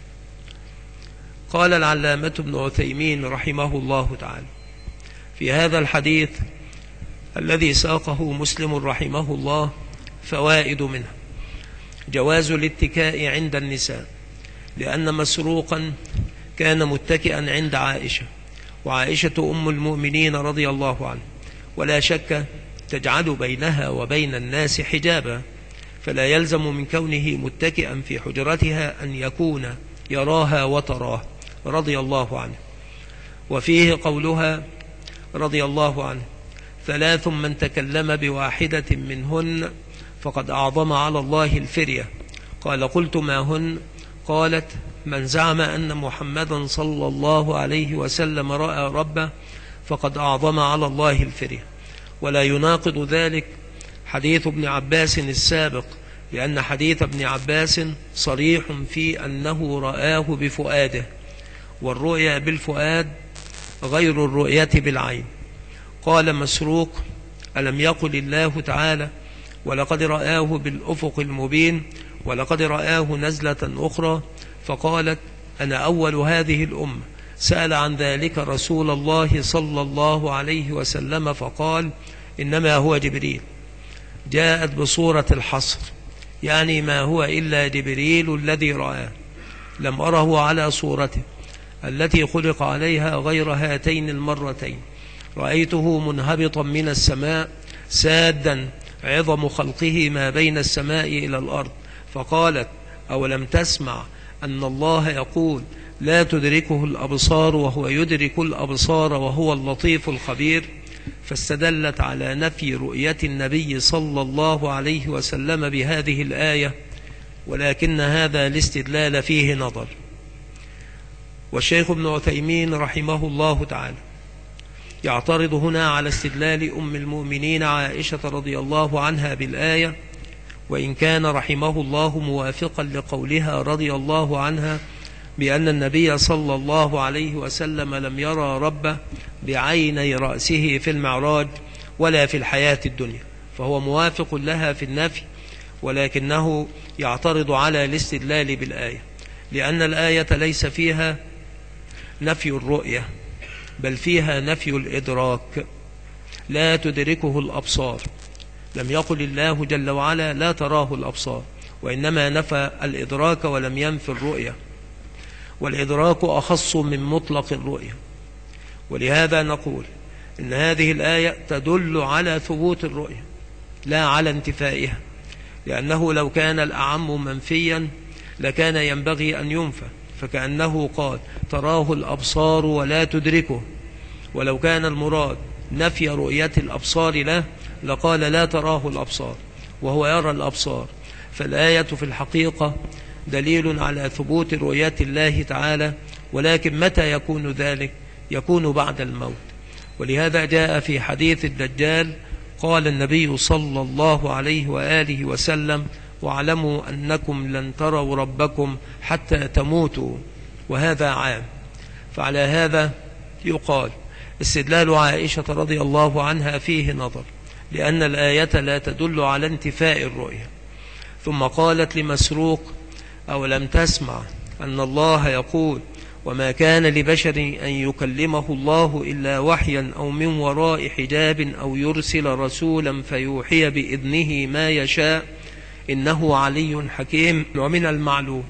قال العلامة ابن عثيمين رحمه الله تعالى في هذا الحديث الذي ساقه مسلم رحمه الله فوائد منه: جواز الاتكاء عند النساء، لأن مسروقا كان متكئا عند عائشة، وعائشة أم المؤمنين رضي الله عنه، ولا شك تجعل بينها وبين الناس حجابا، فلا يلزم من كونه متكئا في حجرتها أن يكون يراها وتراه رضي الله عنه. وفيه قولها رضي الله عنه: ثلاث من تكلم بواحدة منهن فقد أعظم على الله الفرية. قال: قلت ما هن؟ قالت: من زعم أن محمدا صلى الله عليه وسلم رأى ربه فقد أعظم على الله الفرية. ولا يناقض ذلك حديث ابن عباس السابق، لأن حديث ابن عباس صريح في أنه رآه بفؤاده، والرؤيا بالفؤاد غير الرؤية بالعين. قال مسروق: ألم يقل الله تعالى: ولقد رآه بالأفق المبين، ولقد رآه نزلة أخرى؟ فقالت: أنا أول هذه الأمة سأل عن ذلك رسول الله صلى الله عليه وسلم، فقال: إنما هو جبريل. جاءت بصورة الحصر، يعني ما هو إلا جبريل الذي رآه، لم أره على صورته التي خلق عليها غير هاتين المرتين. رأيته منهبطا من السماء، سادا عظم خلقه ما بين السماء إلى الأرض. فقالت: أولم تسمع أن الله يقول: لا تدركه الأبصار وهو يدرك الأبصار وهو اللطيف الخبير؟ فاستدلت على نفي رؤية النبي صلى الله عليه وسلم بهذه الآية، ولكن هذا الاستدلال فيه نظر. والشيخ ابن عثيمين رحمه الله تعالى يعترض هنا على استدلال أم المؤمنين عائشة رضي الله عنها بالآية، وإن كان رحمه الله موافقا لقولها رضي الله عنها بأن النبي صلى الله عليه وسلم لم يرى ربه بعيني رأسه في المعراج ولا في الحياة الدنيا، فهو موافق لها في النفي، ولكنه يعترض على الاستدلال بالآية، لأن الآية ليس فيها نفي الرؤية، بل فيها نفي الإدراك، لا تدركه الأبصار. لم يقل الله جل وعلا لا تراه الأبصار، وإنما نفى الإدراك ولم ينفي الرؤية، والإدراك أخص من مطلق الرؤية. ولهذا نقول إن هذه الآية تدل على ثبوت الرؤية لا على انتفائها، لأنه لو كان الأعم منفيا لكان ينبغي أن ينفى، فكأنه قال تراه الأبصار ولا تدركه، ولو كان المراد نفي رؤية الأبصار له لقال لا تراه الأبصار وهو يرى الأبصار. فالآية في الحقيقة دليل على ثبوت رؤية الله تعالى، ولكن متى يكون ذلك؟ يكون بعد الموت. ولهذا جاء في حديث الدجال قال النبي صلى الله عليه وآله وسلم واعلموا أنكم لن تروا ربكم حتى تموتوا، وهذا عام. فعلى هذا يقال استدلال عائشة رضي الله عنها فيه نظر، لأن الآية لا تدل على انتفاء الرؤية. ثم قالت لمسروق أو لم تسمع أن الله يقول وما كان لبشر أن يكلمه الله إلا وحيا أو من وراء حجاب أو يرسل رسولا فيوحي بإذنه ما يشاء إنه علي حكيم. ومن المعلوم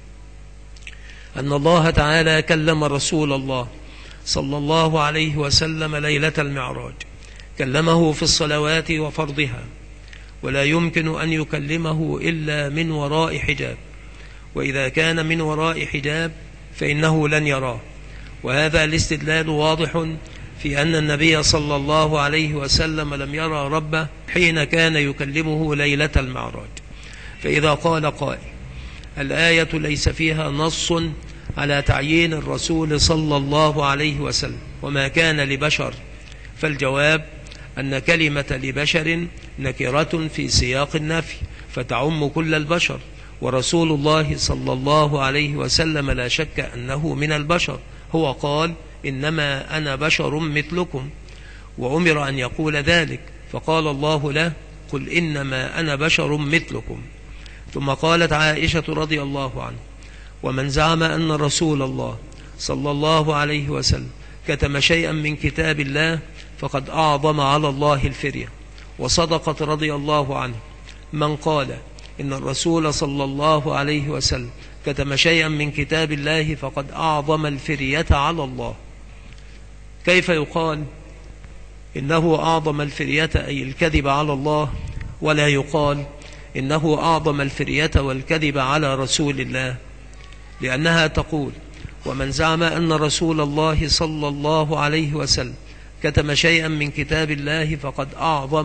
أن الله تعالى كلم رسول الله صلى الله عليه وسلم ليلة المعراج، كلمه في الصلوات وفرضها، ولا يمكن أن يكلمه إلا من وراء حجاب، وإذا كان من وراء حجاب فإنه لن يراه. وهذا الاستدلال واضح في أن النبي صلى الله عليه وسلم لم يرى ربه حين كان يكلمه ليلة المعراج. فإذا قال قائل الآية ليس فيها نص على تعيين الرسول صلى الله عليه وسلم وما كان لبشر، فالجواب أن كلمة لبشر نكرة في سياق النفي فتعم كل البشر، ورسول الله صلى الله عليه وسلم لا شك أنه من البشر، هو قال إنما أنا بشر مثلكم، وأمر أن يقول ذلك فقال الله له قل إنما أنا بشر مثلكم. ثم قالت عائشة رضي الله عنها ومن زعم أن رسول الله صلى الله عليه وسلم كتم شيئا من كتاب الله فقد أعظم على الله الفرية. وصدقت رضي الله عنه من قال إن الرسول صلى الله عليه وسلم كتم شيئا من كتاب الله فقد أعظم الفرية على الله. كيف يقال إنه أعظم الفرية أي الكذب على الله، ولا يقال إنه أعظم الفرية والكذب على رسول الله؟ لأنها تقول ومن زعم أن رسول الله صلى الله عليه وسلم كتم شيئا من كتاب الله فقد أعظم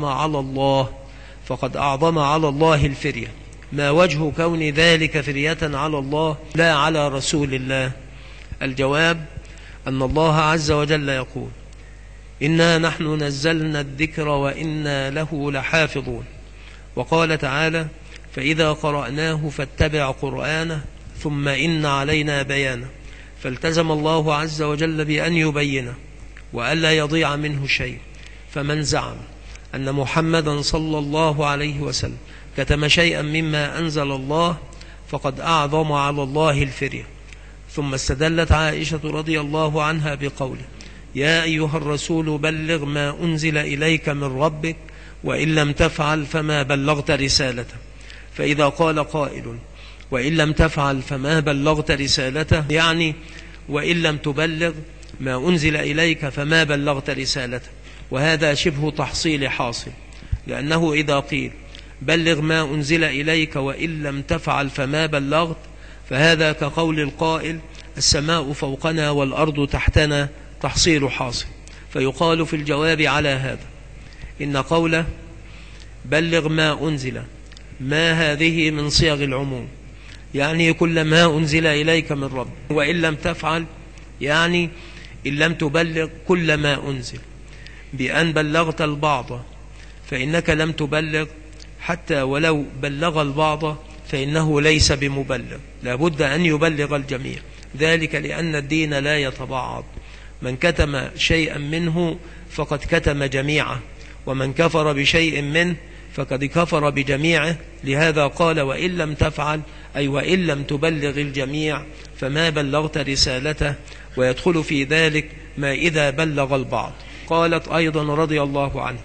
على الله الفرية. ما وجه كون ذلك فرية على الله لا على رسول الله؟ الجواب أن الله عز وجل يقول إنا نحن نزلنا الذكر وإنا له لحافظون، وقال تعالى فإذا قرأناه فاتبع قرآنه ثم إن علينا بيانه. فالتزم الله عز وجل بأن يبينه وألا يضيع منه شيء. فمن زعم أن محمدا صلى الله عليه وسلم كتم شيئا مما أنزل الله فقد أعظم على الله الفرية. ثم استدلت عائشة رضي الله عنها بقوله يا أيها الرسول بلغ ما أنزل إليك من ربك وإن لم تفعل فما بلغت رسالته. فإذا قال قائل وإن لم تفعل فما بلغت رسالته، يعني وإن لم تبلغ ما أنزل إليك فما بلغت رسالته، وهذا شبه تحصيل حاصل، لأنه إذا قيل بلغ ما أنزل إليك وإن لم تفعل فما بلغت، فهذا كقول القائل السماء فوقنا والأرض تحتنا، تحصيل حاصل. فيقال في الجواب على هذا إن قوله بلغ ما أنزل ما هذه من صيغ العموم، يعني كل ما أنزل إليك من رب، وإن لم تفعل يعني إن لم تبلغ كل ما أنزل، بأن بلغت البعض فإنك لم تبلغ، حتى ولو بلغ البعض فإنه ليس بمبلغ، لابد أن يبلغ الجميع، ذلك لأن الدين لا يتبعض، من كتم شيئا منه فقد كتم جميعه، ومن كفر بشيء منه فقد كفر بجميعه. لهذا قال وإن لم تفعل، أي وإن لم تبلغ الجميع فما بلغت رسالته، ويدخل في ذلك ما إذا بلغ البعض. قالت أيضا رضي الله عنه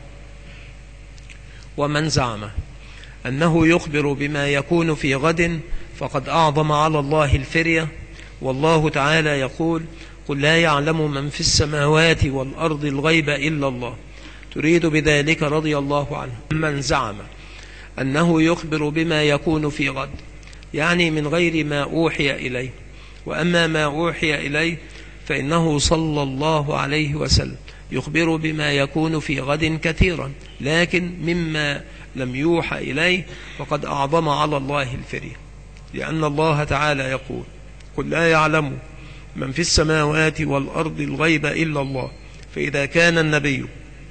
ومن زعم أنه يخبر بما يكون في غد فقد أعظم على الله الفرية، والله تعالى يقول قل لا يعلم من في السماوات والأرض الغيب إلا الله، تريد بذلك رضي الله عنه من زعم أنه يخبر بما يكون في غد، يعني من غير ما أوحي إليه، وأما ما أوحي إليه فإنه صلى الله عليه وسلم يخبر بما يكون في غد كثيرا، لكن مما لم يوحى إليه فقد أعظم على الله الفرية، لأن الله تعالى يقول قل لا يعلم من في السماوات والأرض الغيب إلا الله، فإذا كان النبي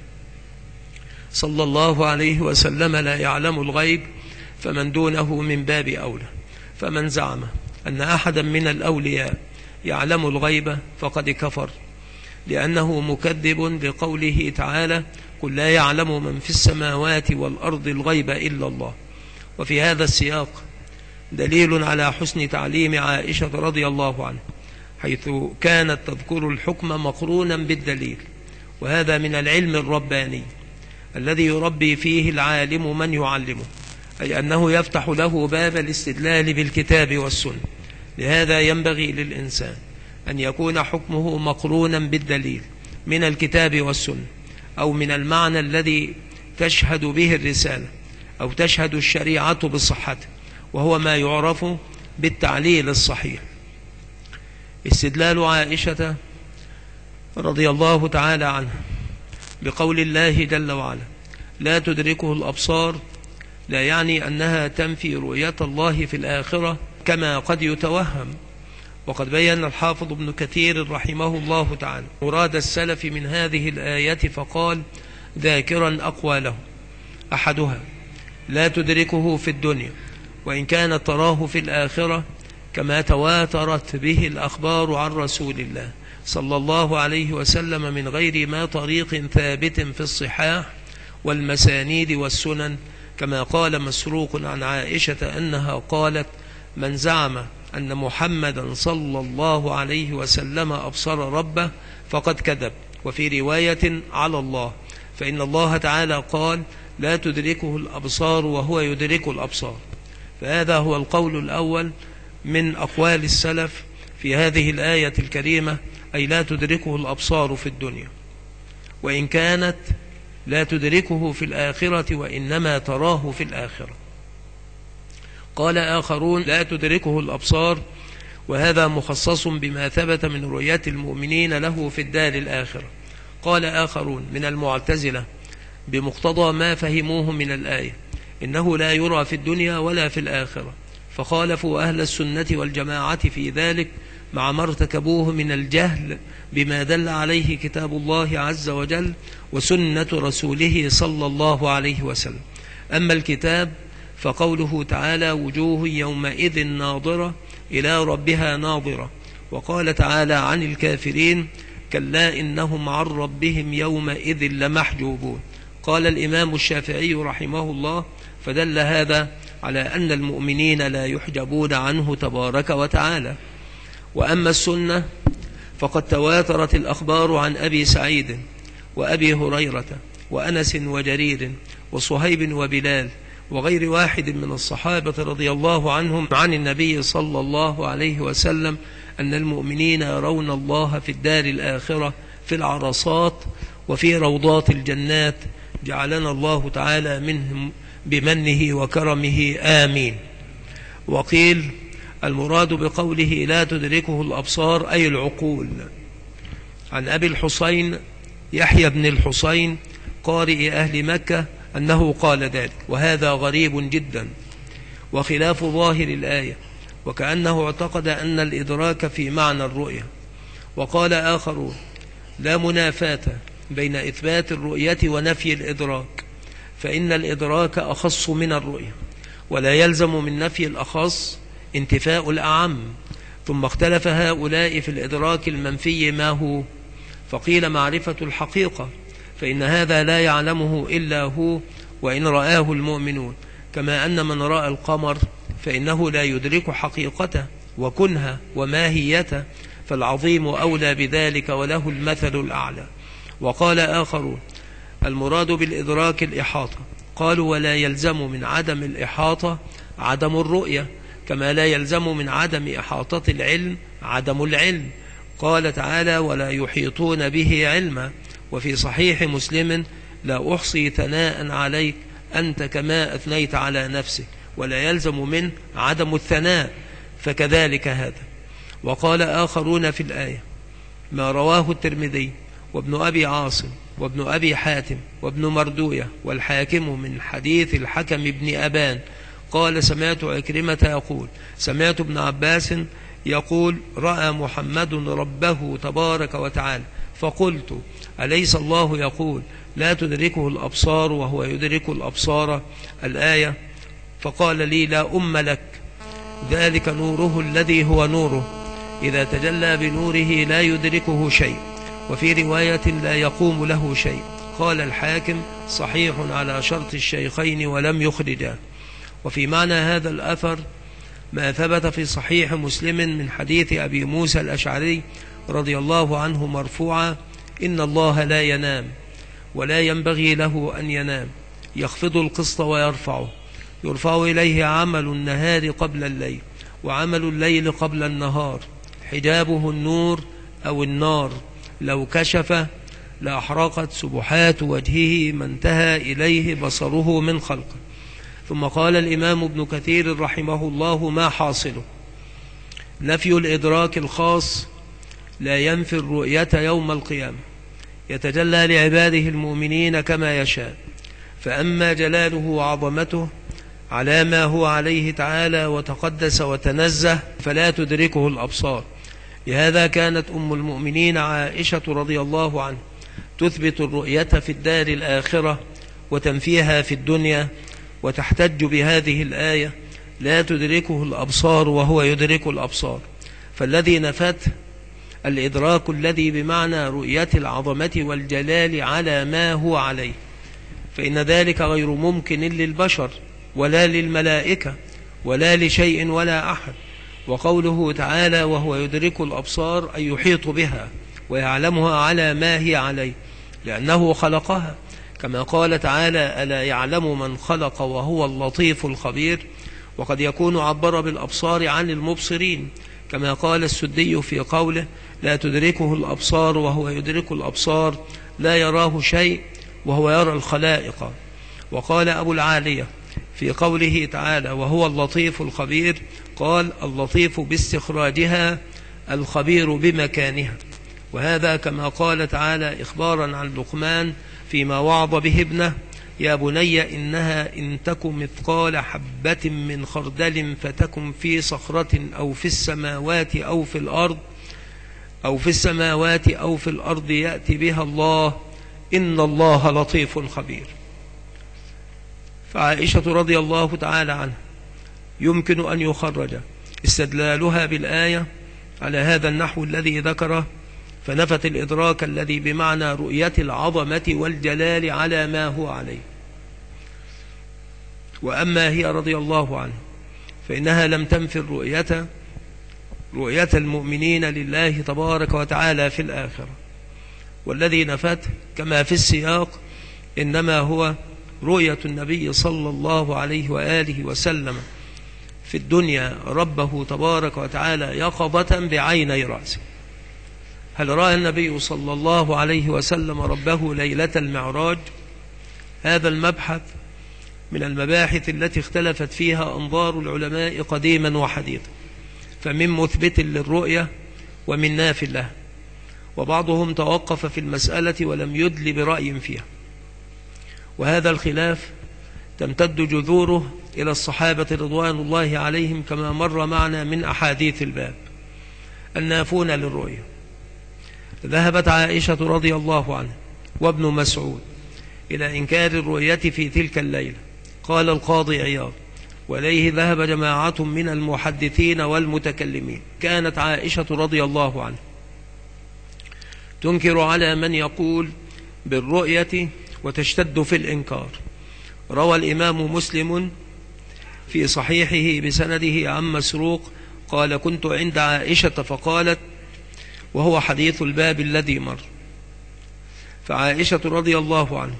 صلى الله عليه وسلم لا يعلم الغيب فمن دونه من باب أولى. فمن زعم أن أحدا من الأولياء يعلم الغيب فقد كفر، لأنه مكذب لقوله تعالى قل لا يعلم من في السماوات والأرض الغيب إلا الله. وفي هذا السياق دليل على حسن تعليم عائشة رضي الله عنها، حيث كانت تذكر الحكم مقرونا بالدليل، وهذا من العلم الرباني الذي يربي فيه العالم من يعلمه، أي أنه يفتح له باب الاستدلال بالكتاب والسنة. لهذا ينبغي للإنسان أن يكون حكمه مقرونا بالدليل من الكتاب والسنة، أو من المعنى الذي تشهد به الرسالة أو تشهد الشريعة بصحته، وهو ما يعرف بالتعليل الصحيح. استدلال عائشة رضي الله تعالى عنها بقول الله جل وعلا لا تدركه الأبصار، لا يعني أنها تنفي رؤية الله في الآخرة كما قد يتوهم. وقد بين الحافظ ابن كثير رحمه الله تعالى مراد السلف من هذه الآية فقال ذاكرا أقواله: أحدها لا تدركه في الدنيا وإن كانت تراه في الآخرة، كما تواترت به الأخبار عن رسول الله صلى الله عليه وسلم من غير ما طريق ثابت في الصحاح والمسانيد والسنن، كما قال مسروق عن عائشة أنها قالت من زعم أن محمدا صلى الله عليه وسلم أبصر ربه فقد كذب. وفي رواية على الله، فإن الله تعالى قال لا تدركه الأبصار وهو يدرك الأبصار. فهذا هو القول الأول من أقوال السلف في هذه الآية الكريمة، أي لا تدركه الأبصار في الدنيا، وإن كانت لا تدركه في الآخرة وإنما تراه في الآخرة. قال آخرون لا تدركه الأبصار، وهذا مخصص بما ثبت من رؤية المؤمنين له في الدار الآخرة. قال آخرون من المعتزلة بمقتضى ما فهموه من الآية إنه لا يرى في الدنيا ولا في الآخرة، فخالفوا أهل السنة والجماعة في ذلك مع ما ارتكبوه من الجهل بما دل عليه كتاب الله عز وجل وسنة رسوله صلى الله عليه وسلم. أما الكتاب فقوله تعالى وجوه يومئذ ناظرة إلى ربها ناظرة، وقال تعالى عن الكافرين كلا إنهم عن ربهم يومئذ لمحجوبون. قال الإمام الشافعي رحمه الله فدل هذا على أن المؤمنين لا يحجبون عنه تبارك وتعالى. وأما السنة فقد تواترت الأخبار عن أبي سعيد وأبي هريرة وأنس وجرير وصهيب وبلال وغير واحد من الصحابة رضي الله عنهم عن النبي صلى الله عليه وسلم أن المؤمنين يرون الله في الدار الآخرة في العرصات وفي روضات الجنات، جعلنا الله تعالى منهم بمنه وكرمه آمين. وقيل المراد بقوله لا تدركه الأبصار أي العقول. عن أبي الحسين يحيى بن الحسين قارئ أهل مكة أنه قال ذلك، وهذا غريب جدا وخلاف ظاهر الآية، وكأنه اعتقد أن الإدراك في معنى الرؤية. وقال آخرون: لا منافاة بين إثبات الرؤية ونفي الإدراك، فإن الإدراك أخص من الرؤية، ولا يلزم من نفي الأخص انتفاء الأعم. ثم اختلف هؤلاء في الإدراك المنفي ما هو، فقيل معرفة الحقيقة، فإن هذا لا يعلمه إلا هو وإن رآه المؤمنون، كما أن من رأى القمر فإنه لا يدرك حقيقته وكنها وماهيته، فالعظيم أولى بذلك وله المثل الأعلى. وقال آخرون: المراد بالإدراك الإحاطة. قالوا: ولا يلزم من عدم الإحاطة عدم الرؤية، كما لا يلزم من عدم إحاطة العلم عدم العلم. قال تعالى: ولا يحيطون به علما. وفي صحيح مسلم: لا أحصي ثناء عليك أنت كما أثنيت على نفسك، ولا يلزم من عدم الثناء، فكذلك هذا. وقال آخرون في الآية ما رواه الترمذي وابن أبي عاصم وابن أبي حاتم وابن مردوية والحاكم من حديث الحكم بن أبان قال: سمعت عكرمة يقول: سمعت ابن عباس يقول: رأى محمد ربه تبارك وتعالى، فقلت: أليس الله يقول: لا تدركه الأبصار وهو يدرك الأبصار؟ الآية. فقال لي: لا أم لك، ذلك نوره الذي هو نوره، إذا تجلى بنوره لا يدركه شيء، وفي رواية لا يقوم له شيء. قال الحاكم: صحيح على شرط الشيخين ولم يخرجا. وفي معنى هذا الأثر ما ثبت في صحيح مسلم من حديث أبي موسى الأشعري رضي الله عنه مرفوعا: إن الله لا ينام ولا ينبغي له أن ينام، يخفض القسط ويرفعه، يرفع إليه عمل النهار قبل الليل وعمل الليل قبل النهار، حجابه النور أو النار، لو كشف لأحرقت سبحات وجهه ما انتهى إليه بصره من خلقه. ثم قال الإمام ابن كثير رحمه الله: ما حاصله؟ نفي الإدراك الخاص لا ينفي الرؤية يوم القيامة، يتجلى لعباده المؤمنين كما يشاء، فأما جلاله وعظمته على ما هو عليه تعالى وتقدس وتنزه فلا تدركه الأبصار. لهذا كانت أم المؤمنين عائشة رضي الله عنها تثبت الرؤية في الدار الآخرة وتنفيها في الدنيا، وتحتج بهذه الآية: لا تدركه الأبصار وهو يدرك الأبصار. فالذي نفته الإدراك الذي بمعنى رؤية العظمة والجلال على ما هو عليه، فإن ذلك غير ممكن للبشر ولا للملائكة ولا لشيء ولا أحد. وقوله تعالى: وهو يدرك الأبصار، أي يحيط بها ويعلمها على ما هي عليه، لأنه خلقها، كما قال تعالى: ألا يعلم من خلق وهو اللطيف الخبير. وقد يكون عبر بالأبصار عن المبصرين، كما قال السدي في قوله: لا تدركه الأبصار وهو يدرك الأبصار، لا يراه شيء وهو يرى الخلائق. وقال أبو العالية في قوله تعالى: وهو اللطيف الخبير، قال: اللطيف باستخراجها، الخبير بمكانها. وهذا كما قال تعالى إخبارا عن لقمان فيما وعظ به ابنه: يا بني إنها إن تك مثقال حبة من خردل فتكن في صخرة أو في السماوات أو في الأرض يأتي بها الله، إن الله لطيف خبير. فعائشة رضي الله تعالى عنها يمكن أن يخرج استدلالها بالآية على هذا النحو الذي ذكره، فنفت الإدراك الذي بمعنى رؤية العظمة والجلال على ما هو عليه. وأما هي رضي الله عنها فإنها لم تنفي رؤية المؤمنين لله تبارك وتعالى في الآخرة، والذي نفت كما في السياق إنما هو رؤية النبي صلى الله عليه وآله وسلم في الدنيا ربه تبارك وتعالى يقظة بعيني رأسه. هل رأى النبي صلى الله عليه وسلم ربه ليلة المعراج؟ هذا المبحث من المباحث التي اختلفت فيها أنظار العلماء قديما وحديثا، فمن مثبت للرؤية ومن ناف له. وبعضهم توقف في المسألة ولم يدل برأي فيها. وهذا الخلاف تمتد جذوره إلى الصحابة رضوان الله عليهم كما مر معنا من أحاديث الباب. النافون للرؤية: ذهبت عائشة رضي الله عنها وابن مسعود إلى إنكار الرؤية في تلك الليلة. قال القاضي عياض: وإليه ذهب جماعة من المحدثين والمتكلمين. كانت عائشة رضي الله عنها تنكر على من يقول بالرؤية وتشتد في الإنكار. روى الإمام مسلم في صحيحه بسنده عن مسروق قال: كنت عند عائشة فقالت، وهو حديث الباب الذي مر. فعائشة رضي الله عنها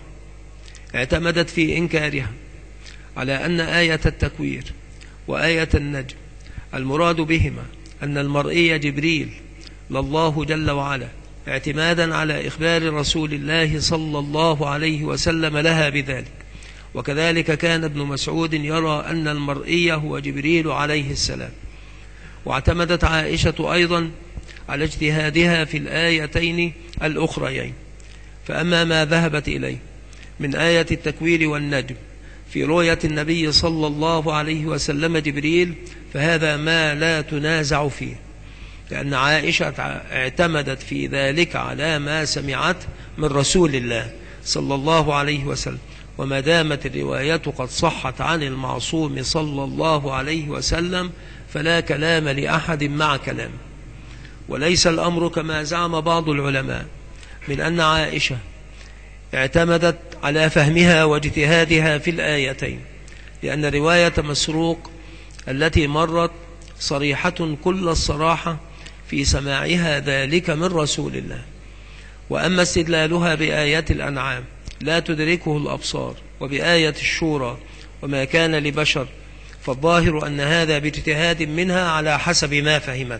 اعتمدت في إنكارها على أن آية التكوير وآية النجم المراد بهما أن المرئي جبريل لله جل وعلا، اعتمادا على إخبار رسول الله صلى الله عليه وسلم لها بذلك. وكذلك كان ابن مسعود يرى أن المرئي هو جبريل عليه السلام. واعتمدت عائشة أيضا على اجتهادها في الآيتين الأخريين. فأما ما ذهبت إليه من آية التكوير والنجم في رؤية النبي صلى الله عليه وسلم جبريل فهذا ما لا تنازع فيه، لأن عائشة اعتمدت في ذلك على ما سمعت من رسول الله صلى الله عليه وسلم. وما دامت الرواية قد صحت عن المعصوم صلى الله عليه وسلم فلا كلام لأحد مع كلام. وليس الأمر كما زعم بعض العلماء من أن عائشة اعتمدت على فهمها واجتهادها في الآيتين، لأن رواية مسروق التي مرت صريحة كل الصراحة في سماعها ذلك من رسول الله. وأما استدلالها بآيات الأنعام لا تدركه الأبصار وبآية الشورى وما كان لبشر، فالظاهر أن هذا باجتهاد منها على حسب ما فهمت.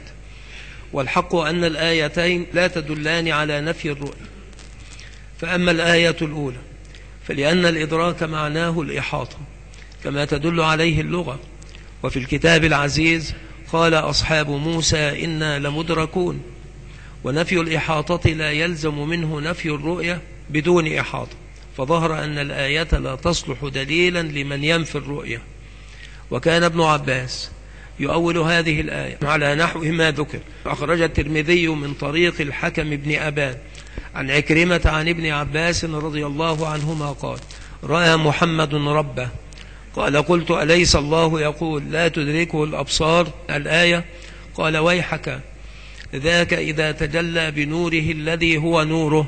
والحق أن الآيتين لا تدلان على نفي الرؤية. فأما الآية الأولى فلأن الإدراك معناه الإحاطة كما تدل عليه اللغة. وفي الكتاب العزيز قال أصحاب موسى إنا لمدركون. ونفي الإحاطة لا يلزم منه نفي الرؤية بدون إحاطة، فظهر أن الآية لا تصلح دليلا لمن ينفي الرؤية. وكان ابن عباس يؤول هذه الآية على نحو ما ذكر. أخرج الترمذي من طريق الحكم بن أبان عن عكرمة عن ابن عباس رضي الله عنهما قال: رأى محمد ربه. قال: قلت: أليس الله يقول لا تدركه الأبصار الآية؟ قال: ويحك، ذاك إذا تجلى بنوره الذي هو نوره،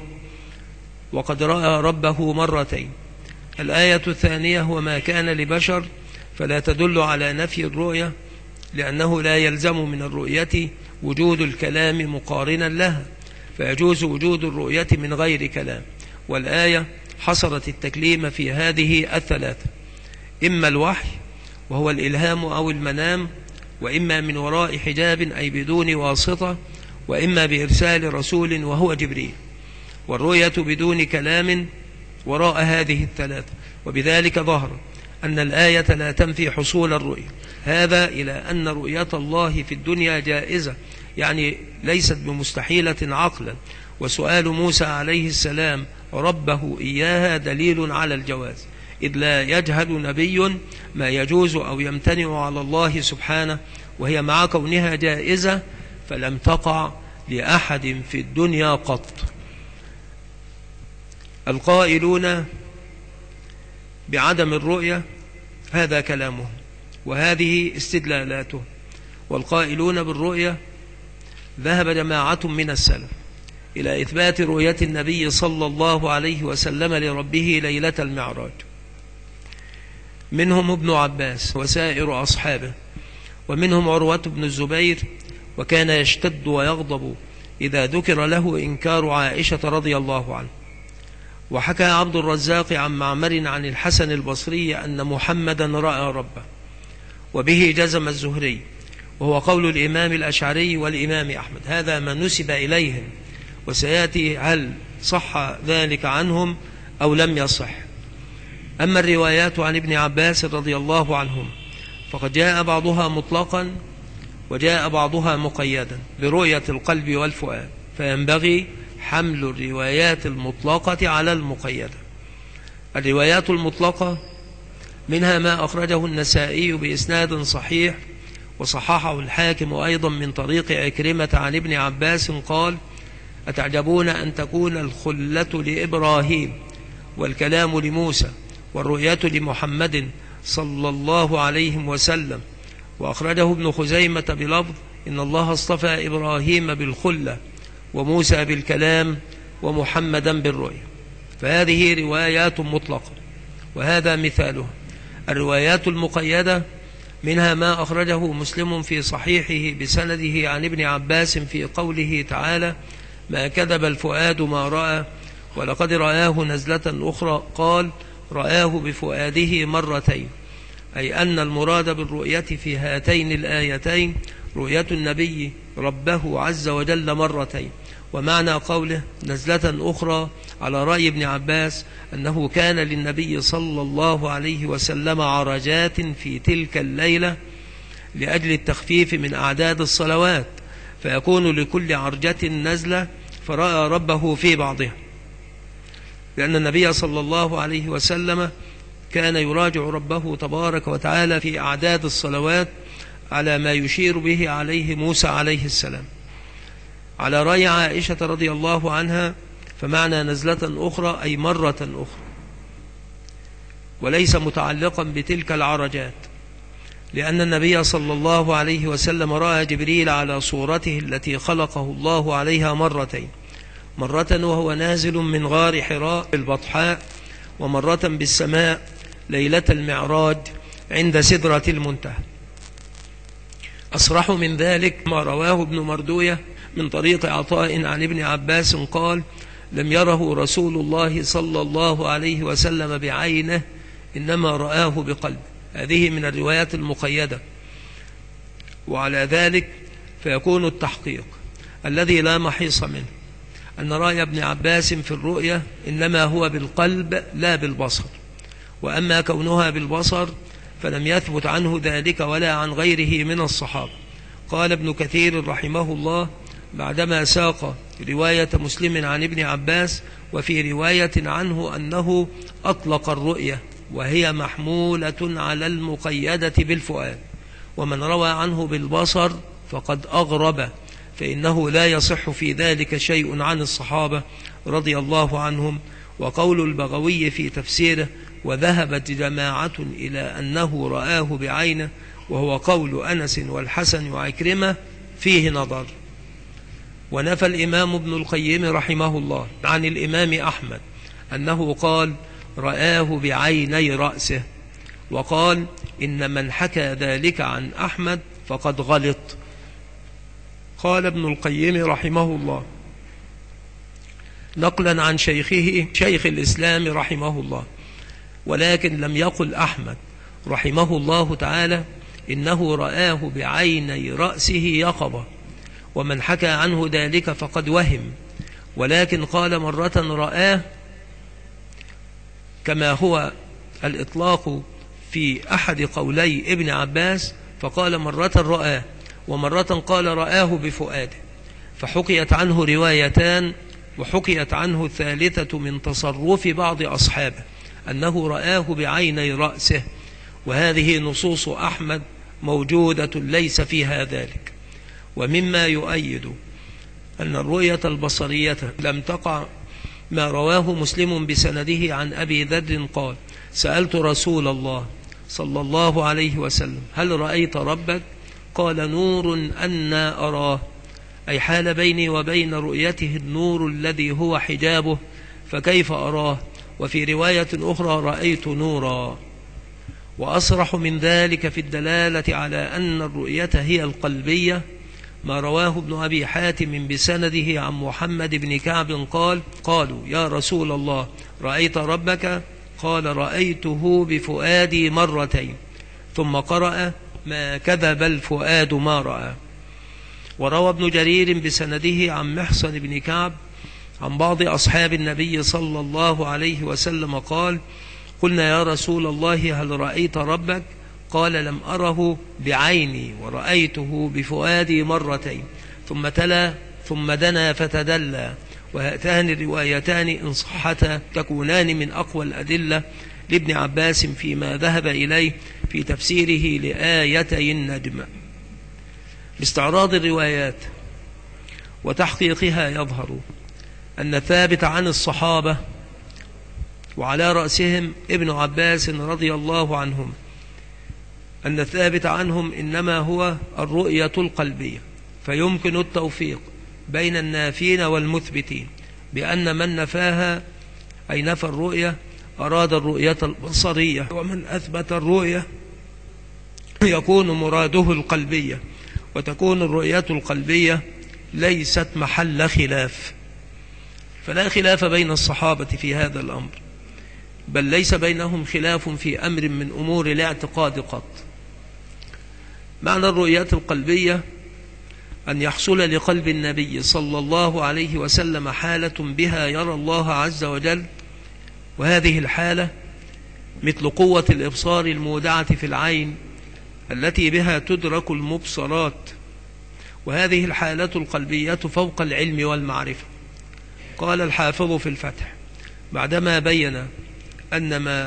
وقد رأى ربه مرتين. الآية الثانية: وما كان لبشر، فلا تدل على نفي الرؤية، لأنه لا يلزم من الرؤية وجود الكلام مقارنا لها، فيجوز وجود الرؤية من غير كلام. والآية حصرت التكليم في هذه الثلاثة: إما الوحي وهو الإلهام أو المنام، وإما من وراء حجاب أي بدون واسطة، وإما بإرسال رسول وهو جبريل. والرؤية بدون كلام وراء هذه الثلاثة. وبذلك ظهر أن الآية لا تنفي حصول الرؤية، هذا إلى أن رؤية الله في الدنيا جائزة، يعني ليست بمستحيلة عقلا. وسؤال موسى عليه السلام ربه إياها دليل على الجواز، إذ لا يجهل نبي ما يجوز أو يمتنع على الله سبحانه، وهي مع كونها جائزة فلم تقع لأحد في الدنيا قط. القائلون بعدم الرؤية هذا كلامه وهذه استدلالاته. والقائلون بالرؤية ذهب جماعة من السلف إلى إثبات رؤية النبي صلى الله عليه وسلم لربه ليلة المعراج، منهم ابن عباس وسائر أصحابه، ومنهم عروة بن الزبير، وكان يشتد ويغضب إذا ذكر له إنكار عائشة رضي الله عنه. وحكى عبد الرزاق عن معمر عن الحسن البصري أن محمدا رأى ربه، وبه جزم الزهري، وهو قول الإمام الأشعري والإمام أحمد. هذا ما نسب إليهم، وسيأتي هل صح ذلك عنهم أو لم يصح. أما الروايات عن ابن عباس رضي الله عنهم فقد جاء بعضها مطلقا وجاء بعضها مقيدا برؤية القلب والفؤاد. فينبغي حمل الروايات المطلقة على المقيدة. الروايات المطلقة منها ما أخرجه النسائي بإسناد صحيح وصححه الحاكم أيضا من طريق عكرمة عن ابن عباس قال: أتعجبون أن تكون الخلة لإبراهيم والكلام لموسى والرؤية لمحمد صلى الله عليه وسلم. وأخرجه ابن خزيمة بلفظ: إن الله اصطفى إبراهيم بالخلة وموسى بالكلام ومحمدا بالرؤية. فهذه روايات مطلقة، وهذا مثالها. الروايات المقيدة منها ما أخرجه مسلم في صحيحه بسنده عن ابن عباس في قوله تعالى: ما كذب الفؤاد ما رأى ولقد رآه نزلة أخرى قال: رآه بفؤاده مرتين، أي أن المراد بالرؤية في هاتين الآيتين رؤية النبي ربه عز وجل مرتين. ومعنى قوله نزلة أخرى على رأي ابن عباس أنه كان للنبي صلى الله عليه وسلم عرجات في تلك الليلة لأجل التخفيف من أعداد الصلوات، فيكون لكل عرجة نزلة، فرأى ربه في بعضها، لأن النبي صلى الله عليه وسلم كان يراجع ربه تبارك وتعالى في أعداد الصلوات على ما يشير به عليه موسى عليه السلام. على رأي عائشة رضي الله عنها فمعنى نزلة أخرى أي مرة أخرى، وليس متعلقا بتلك العرجات، لأن النبي صلى الله عليه وسلم رأى جبريل على صورته التي خلقه الله عليها مرتين، مرة وهو نازل من غار حراء البطحاء، ومرة بالسماء ليلة المعراج عند سدرة المنتهى. أصرح من ذلك ما رواه ابن مردوية من طريق عطاء عن ابن عباس قال: لم يره رسول الله صلى الله عليه وسلم بعينه، إنما رآه بقلبه. هذه من الروايات المقيدة. وعلى ذلك فيكون التحقيق الذي لا محيص منه أن رأي ابن عباس في الرؤية إنما هو بالقلب لا بالبصر، وأما كونها بالبصر فلم يثبت عنه ذلك ولا عن غيره من الصحابة. قال ابن كثير رحمه الله بعدما ساق رواية مسلم عن ابن عباس: وفي رواية عنه أنه أطلق الرؤية وهي محمولة على المقيدة بالفؤاد، ومن روى عنه بالبصر فقد أغرب، فإنه لا يصح في ذلك شيء عن الصحابة رضي الله عنهم. وقول البغوي في تفسيره: وذهبت جماعة إلى أنه رآه بعينه، وهو قول أنس والحسن وعكرمة، فيه نظر. ونفى الإمام ابن القيم رحمه الله عن الإمام أحمد أنه قال: رآه بعيني رأسه، وقال: إن من حكى ذلك عن أحمد فقد غلط. قال ابن القيم رحمه الله نقلا عن شيخه شيخ الإسلام رحمه الله: ولكن لم يقل أحمد رحمه الله تعالى إنه رآه بعيني رأسه يقظة، ومن حكى عنه ذلك فقد وهم، ولكن قال مرة رآه كما هو الإطلاق في أحد قولي ابن عباس، فقال مرة رآه ومرة قال رآه بفؤاده، فحكيت عنه روايتان، وحكيت عنه الثالثة من تصرف بعض أصحابه أنه رآه بعيني رأسه، وهذه نصوص أحمد موجودة ليس فيها ذلك. ومما يؤيد أن الرؤية البصرية لم تقع ما رواه مسلم بسنده عن أبي ذر قال: سألت رسول الله صلى الله عليه وسلم: هل رأيت ربك؟ قال: نور أنا أراه، أي حال بيني وبين رؤيته النور الذي هو حجابه، فكيف أراه؟ وفي رواية أخرى: رأيت نورا. وأصرح من ذلك في الدلالة على أن الرؤية هي القلبية ما رواه ابن أبي حاتم بسنده عن محمد بن كعب قال: قالوا يا رسول الله رأيت ربك؟ قال: رأيته بفؤادي مرتين، ثم قرأ: ما كذب الفؤاد ما رأى. وروى ابن جرير بسنده عن محصن بن كعب عن بعض أصحاب النبي صلى الله عليه وسلم قال: قلنا يا رسول الله هل رأيت ربك؟ قال: لم أره بعيني ورأيته بفؤادي مرتين، ثم تلا: ثم دنا فتدلى. وهاتان الروايتان إن صحتا تكونان من أقوى الأدلة لابن عباس فيما ذهب إليه في تفسيره لآيتي النجم. باستعراض الروايات وتحقيقها يظهر أن ثابت عن الصحابة وعلى رأسهم ابن عباس رضي الله عنهم أن ثابت عنهم إنما هو الرؤية القلبية، فيمكن التوفيق بين النافين والمثبتين، بأن من نفاها أي نفى الرؤية أراد الرؤية البصرية، ومن أثبت الرؤية يكون مراده القلبية، وتكون الرؤية القلبية ليست محل خلاف. فلا خلاف بين الصحابة في هذا الأمر، بل ليس بينهم خلاف في أمر من أمور الاعتقاد قط. معنى الرؤية القلبية أن يحصل لقلب النبي صلى الله عليه وسلم حالة بها يرى الله عز وجل، وهذه الحالة مثل قوة الإبصار المودعة في العين التي بها تدرك المبصرات، وهذه الحالة القلبية فوق العلم والمعرفة. قال الحافظ في الفتح بعدما بين أن ما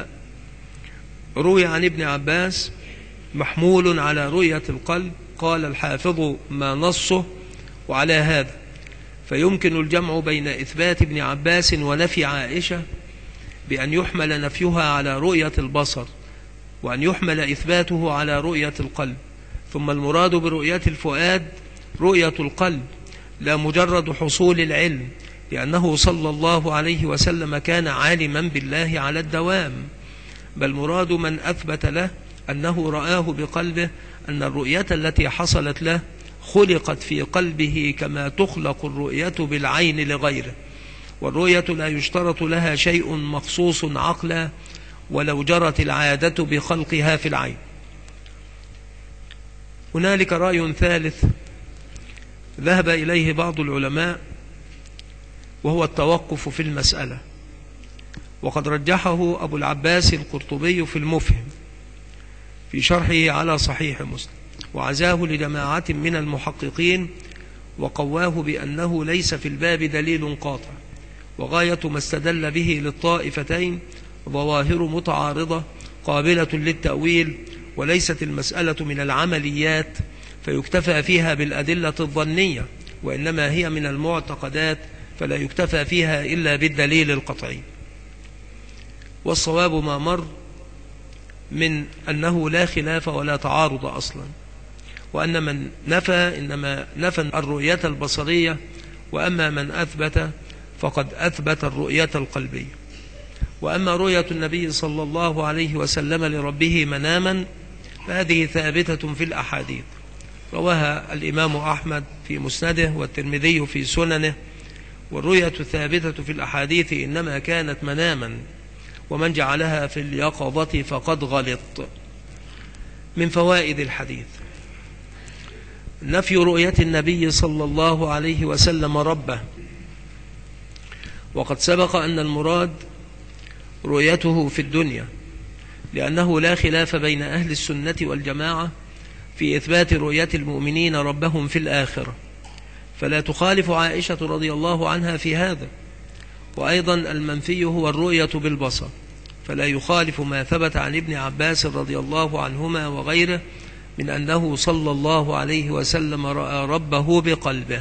روي عن ابن عباس محمول على رؤية القلب، قال الحافظ ما نصه، وعلى هذا فيمكن الجمع بين إثبات ابن عباس ونفي عائشة بأن يحمل نفيها على رؤية البصر، وأن يحمل إثباته على رؤية القلب. ثم المراد برؤية الفؤاد رؤية القلب لا مجرد حصول العلم، لأنه صلى الله عليه وسلم كان عالما بالله على الدوام، بل مراد من أثبت له أنه رآه بقلبه أن الرؤية التي حصلت له خلقت في قلبه كما تخلق الرؤية بالعين لغيره، والرؤية لا يشترط لها شيء مخصوص عقلا ولو جرت العادة بخلقها في العين. هنالك رأي ثالث ذهب إليه بعض العلماء، وهو التوقف في المسألة، وقد رجحه أبو العباس القرطبي في المفهم في شرحه على صحيح مسلم، وعزاه لجماعة من المحققين، وقواه بأنه ليس في الباب دليل قاطع، وغاية ما استدل به للطائفتين ظواهر متعارضة قابلة للتأويل، وليست المسألة من العمليات فيكتفى فيها بالأدلة الظنية، وإنما هي من المعتقدات فلا يكتفى فيها إلا بالدليل القطعي. والصواب ما مر من أنه لا خلاف ولا تعارض أصلا، وأن من نفى إنما نفى الرؤية البصرية، وأما من أثبت فقد أثبت الرؤية القلبية. وأما رؤية النبي صلى الله عليه وسلم لربه مناما فهذه ثابتة في الأحاديث، رواها الإمام أحمد في مسنده والترمذي في سننه، والرؤية الثابتة في الأحاديث إنما كانت مناما، ومن جعلها في اليقظة فقد غلط. من فوائد الحديث نفي رؤية النبي صلى الله عليه وسلم ربه، وقد سبق أن المراد رؤيته في الدنيا، لأنه لا خلاف بين أهل السنة والجماعة في إثبات رؤية المؤمنين ربهم في الآخرة، فلا تخالف عائشة رضي الله عنها في هذا. وأيضا المنفي هو الرؤية بالبصر، فلا يخالف ما ثبت عن ابن عباس رضي الله عنهما وغيره من أنه صلى الله عليه وسلم رأى ربه بقلبه.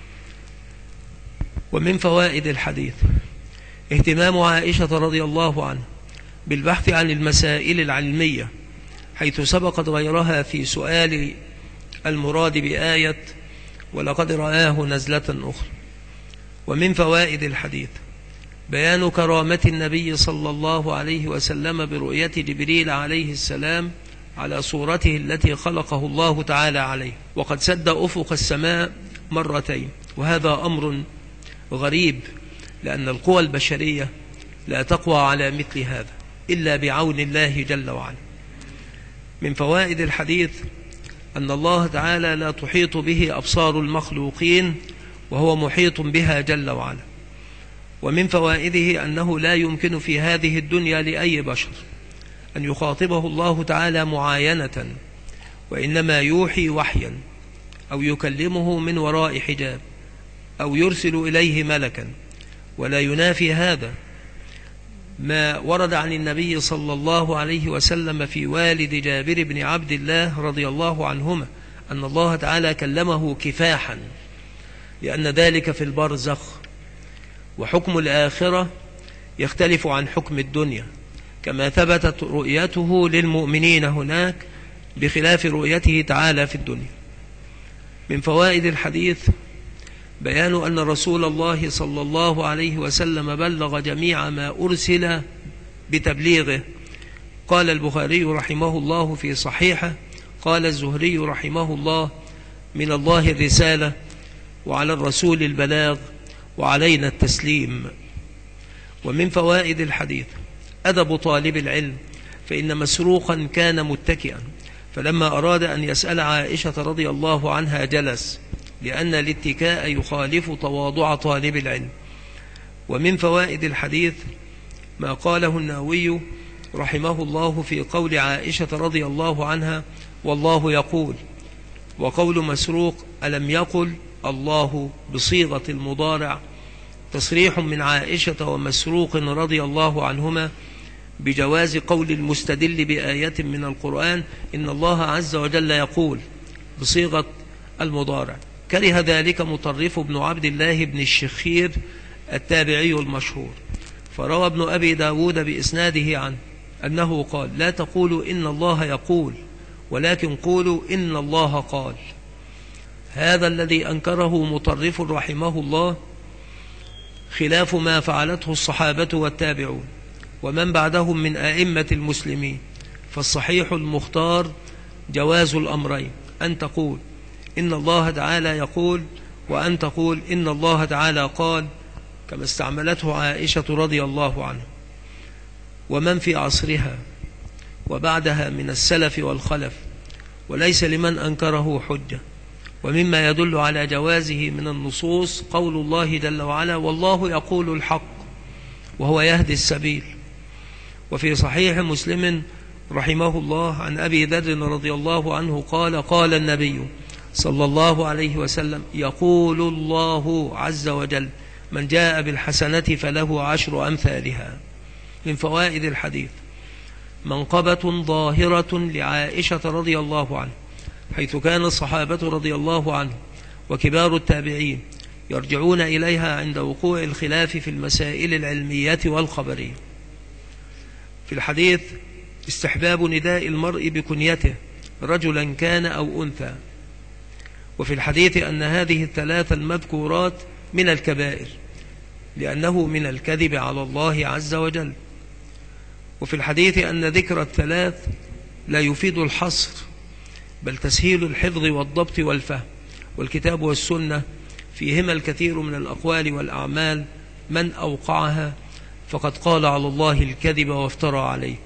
ومن فوائد الحديث اهتمام عائشة رضي الله عنها بالبحث عن المسائل العلمية، حيث سبقت غيرها في سؤال المراد بآية ولقد رآه نزلة أخرى. ومن فوائد الحديث بيان كرامة النبي صلى الله عليه وسلم برؤية جبريل عليه السلام على صورته التي خلقه الله تعالى عليه، وقد سد أفق السماء مرتين، وهذا أمر غريب، لأن القوى البشرية لا تقوى على مثل هذا إلا بعون الله جل وعلا. من فوائد الحديث أن الله تعالى لا تحيط به أبصار المخلوقين، وهو محيط بها جل وعلا. ومن فوائده أنه لا يمكن في هذه الدنيا لأي بشر أن يخاطبه الله تعالى معاينة، وإنما يوحي وحيا أو يكلمه من وراء حجاب، أو يرسل إليه ملكا، ولا ينافي هذا ما ورد عن النبي صلى الله عليه وسلم في والد جابر بن عبد الله رضي الله عنهما أن الله تعالى كلمه كفاحا، لأن ذلك في البرزخ، وحكم الآخرة يختلف عن حكم الدنيا، كما ثبتت رؤيته للمؤمنين هناك بخلاف رؤيته تعالى في الدنيا. من فوائد الحديث بيان أن رسول الله صلى الله عليه وسلم بلغ جميع ما أرسل بتبليغه. قال البخاري رحمه الله في صحيحه: قال الزهري رحمه الله: من الله الرسالة، وعلى الرسول البلاغ، وعلينا التسليم. ومن فوائد الحديث أدب طالب العلم، فإن مسروقا كان متكئا، فلما أراد أن يسأل عائشة رضي الله عنها جلس، لأن الاتكاء يخالف تواضع طالب العلم. ومن فوائد الحديث ما قاله النووي رحمه الله في قول عائشة رضي الله عنها: والله يقول، وقول مسروق: ألم يقل الله، بصيغة المضارع، تصريح من عائشة ومسروق رضي الله عنهما بجواز قول المستدل بآية من القرآن إن الله عز وجل يقول، بصيغة المضارع. كره ذلك مطرف بن عبد الله بن الشخير التابعي المشهور، فروى ابن أبي داود بإسناده عنه أنه قال: لا تقولوا إن الله يقول، ولكن قولوا إن الله قال. هذا الذي أنكره مطرف رحمه الله خلاف ما فعلته الصحابة والتابعون ومن بعدهم من أئمة المسلمين، فالصحيح المختار جواز الأمرين، أن تقول إن الله تعالى يقول، وأن تقول إن الله تعالى قال، كما استعملته عائشة رضي الله عنها ومن في عصرها وبعدها من السلف والخلف، وليس لمن أنكره حجة. ومما يدل على جوازه من النصوص قول الله جل وعلا: والله يقول الحق وهو يهدي السبيل. وفي صحيح مسلم رحمه الله عن أبي ذر رضي الله عنه قال: قال النبي صلى الله عليه وسلم: يقول الله عز وجل: من جاء بالحسنة فله 10 أمثالها. من فوائد الحديث منقبة ظاهرة لعائشة رضي الله عنه، حيث كان الصحابة رضي الله عنه وكبار التابعين يرجعون إليها عند وقوع الخلاف في المسائل العلمية والخبرية. في الحديث استحباب نداء المرء بكنيته رجلا كان أو أنثى. وفي الحديث أن هذه الثلاث المذكورات من الكبائر، لأنه من الكذب على الله عز وجل. وفي الحديث أن ذكر الثلاث لا يفيد الحصر، بل تسهيل الحفظ والضبط والفهم، والكتاب والسنة فيهما الكثير من الأقوال والأعمال، من أوقعها فقد قال على الله الكذب وافترى عليه.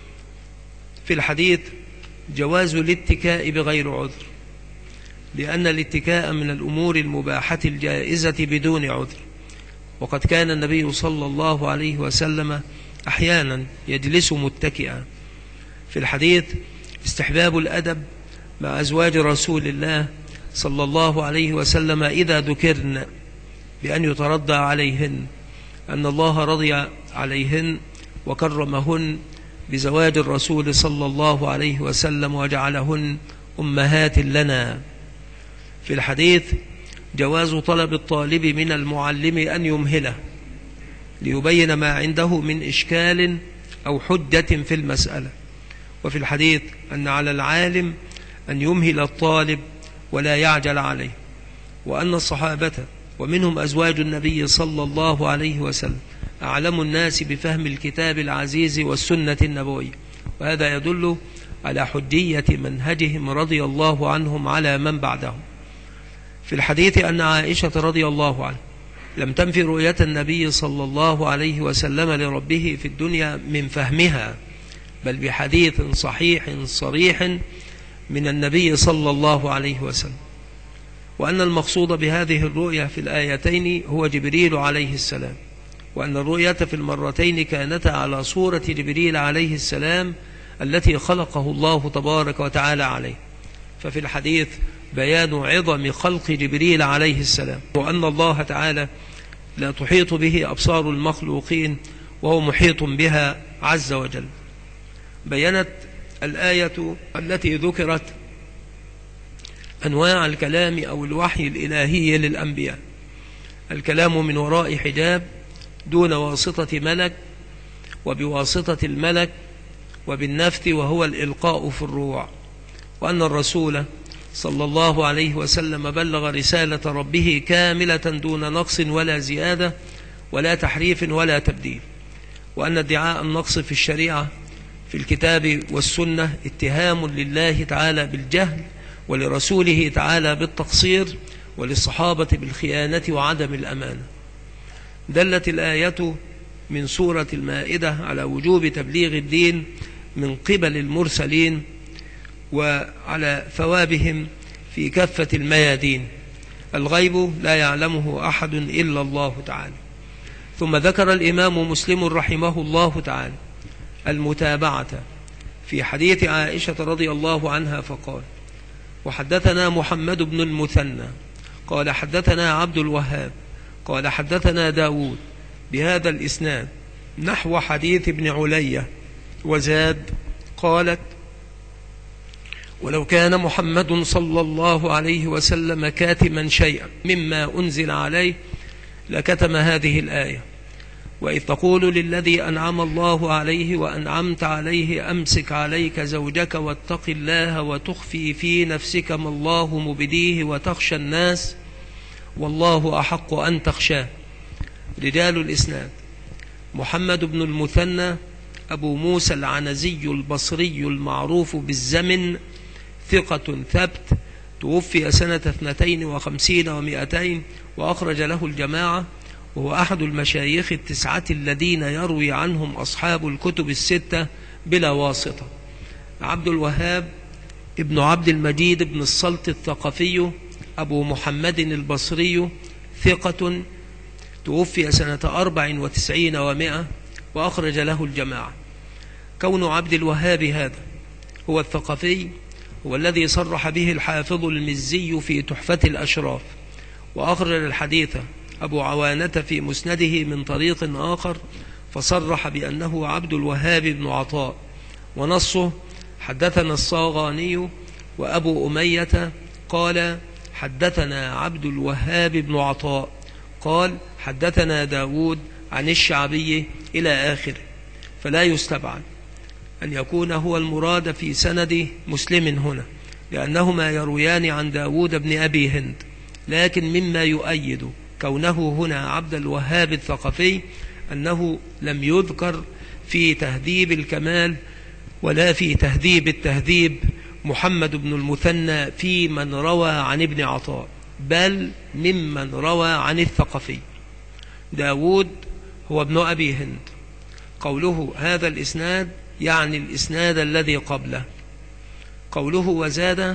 في الحديث جواز الاتكاء بغير عذر، لأن الاتكاء من الأمور المباحة الجائزة بدون عذر، وقد كان النبي صلى الله عليه وسلم أحيانا يجلس متكئا. في الحديث استحباب الأدب مع أزواج رسول الله صلى الله عليه وسلم إذا ذكرن بأن يترضى عليهن، أن الله رضي عليهن وكرمهن بزواج الرسول صلى الله عليه وسلم وجعلهن أمهات لنا. في الحديث جواز طلب الطالب من المعلم أن يمهله ليبين ما عنده من إشكال أو حجة في المسألة. وفي الحديث أن على العالم أن يمهل الطالب ولا يعجل عليه، وأن الصحابة ومنهم أزواج النبي صلى الله عليه وسلم أعلم الناس بفهم الكتاب العزيز والسنة النبوية، وهذا يدل على حجية منهجهم رضي الله عنهم على من بعدهم. في الحديث أن عائشة رضي الله عنها لم تنفي رؤية النبي صلى الله عليه وسلم لربه في الدنيا من فهمها، بل بحديث صحيح صريح من النبي صلى الله عليه وسلم، وأن المقصود بهذه الرؤية في الآيتين هو جبريل عليه السلام، وأن الرؤية في المرتين كانتا على صورة جبريل عليه السلام التي خلقه الله تبارك وتعالى عليه. ففي الحديث بيان عظم خلق جبريل عليه السلام، وأن الله تعالى لا تحيط به أبصار المخلوقين وهو محيط بها عز وجل. بينت الآية التي ذكرت أنواع الكلام أو الوحي الإلهي للأنبياء: الكلام من وراء حجاب دون واسطة ملك، وبواسطة الملك، وبالنفث وهو الإلقاء في الروع، وأن الرسول صلى الله عليه وسلم بلغ رسالة ربه كاملة دون نقص ولا زيادة ولا تحريف ولا تبديل، وأن ادعاء النقص في الشريعة في الكتاب والسنة اتهام لله تعالى بالجهل، ولرسوله تعالى بالتقصير، وللصحابة بالخيانة وعدم الأمانة. دلت الآية من سورة المائدة على وجوب تبليغ الدين من قبل المرسلين، وعلى ثوابهم في كافة الميادين. الغيب لا يعلمه أحد إلا الله تعالى. ثم ذكر الإمام مسلم رحمه الله تعالى المتابعة في حديث عائشة رضي الله عنها فقال: وحدثنا محمد بن المثنى قال حدثنا عبد الوهاب قال حدثنا داود بهذا الإسناد نحو حديث ابن علية، وزاد قالت: ولو كان محمد صلى الله عليه وسلم كاتما شيئا مما أنزل عليه لكتم هذه الآية: وإذ تقول للذي أنعم الله عليه وأنعمت عليه أمسك عليك زوجك واتق الله وتخفي في نفسك ما الله مبديه وتخشى الناس والله أحق أن تخشاه. رجال الإسناد: محمد بن المثنى أبو موسى العنزي البصري المعروف بالزمن، ثقة ثبت، توفي سنة 52 و200، وأخرج له الجماعة، وهو أحد المشايخ التسعة الذين يروي عنهم أصحاب الكتب الستة بلا واسطة. عبد الوهاب ابن عبد المجيد بن السلط الثقفي أبو محمد البصري، ثقة، توفي سنة 94 و100، وأخرج له الجماعة. كون عبد الوهاب هذا هو الثقفي هو الذي صرح به الحافظ المزي في تحفة الأشراف، وأخرج الحديث أبو عوانة في مسنده من طريق آخر فصرح بأنه عبد الوهاب بن عطاء، ونصه: حدثنا الصاغاني وأبو أمية قال حدثنا عبد الوهاب بن عطاء قال حدثنا داود عن الشعبي إلى آخره. فلا يستبعد أن يكون هو المراد في سند مسلم هنا، لأنهما يرويان عن داود بن أبي هند، لكن مما يؤيد كونه هنا عبد الوهاب الثقفي أنه لم يذكر في تهذيب الكمال ولا في تهذيب التهذيب محمد بن المثنى في من روى عن ابن عطاء، بل ممن روى عن الثقفي. داود هو ابن أبي هند. قوله هذا الإسناد يعني الإسناد الذي قبله. قوله وزاد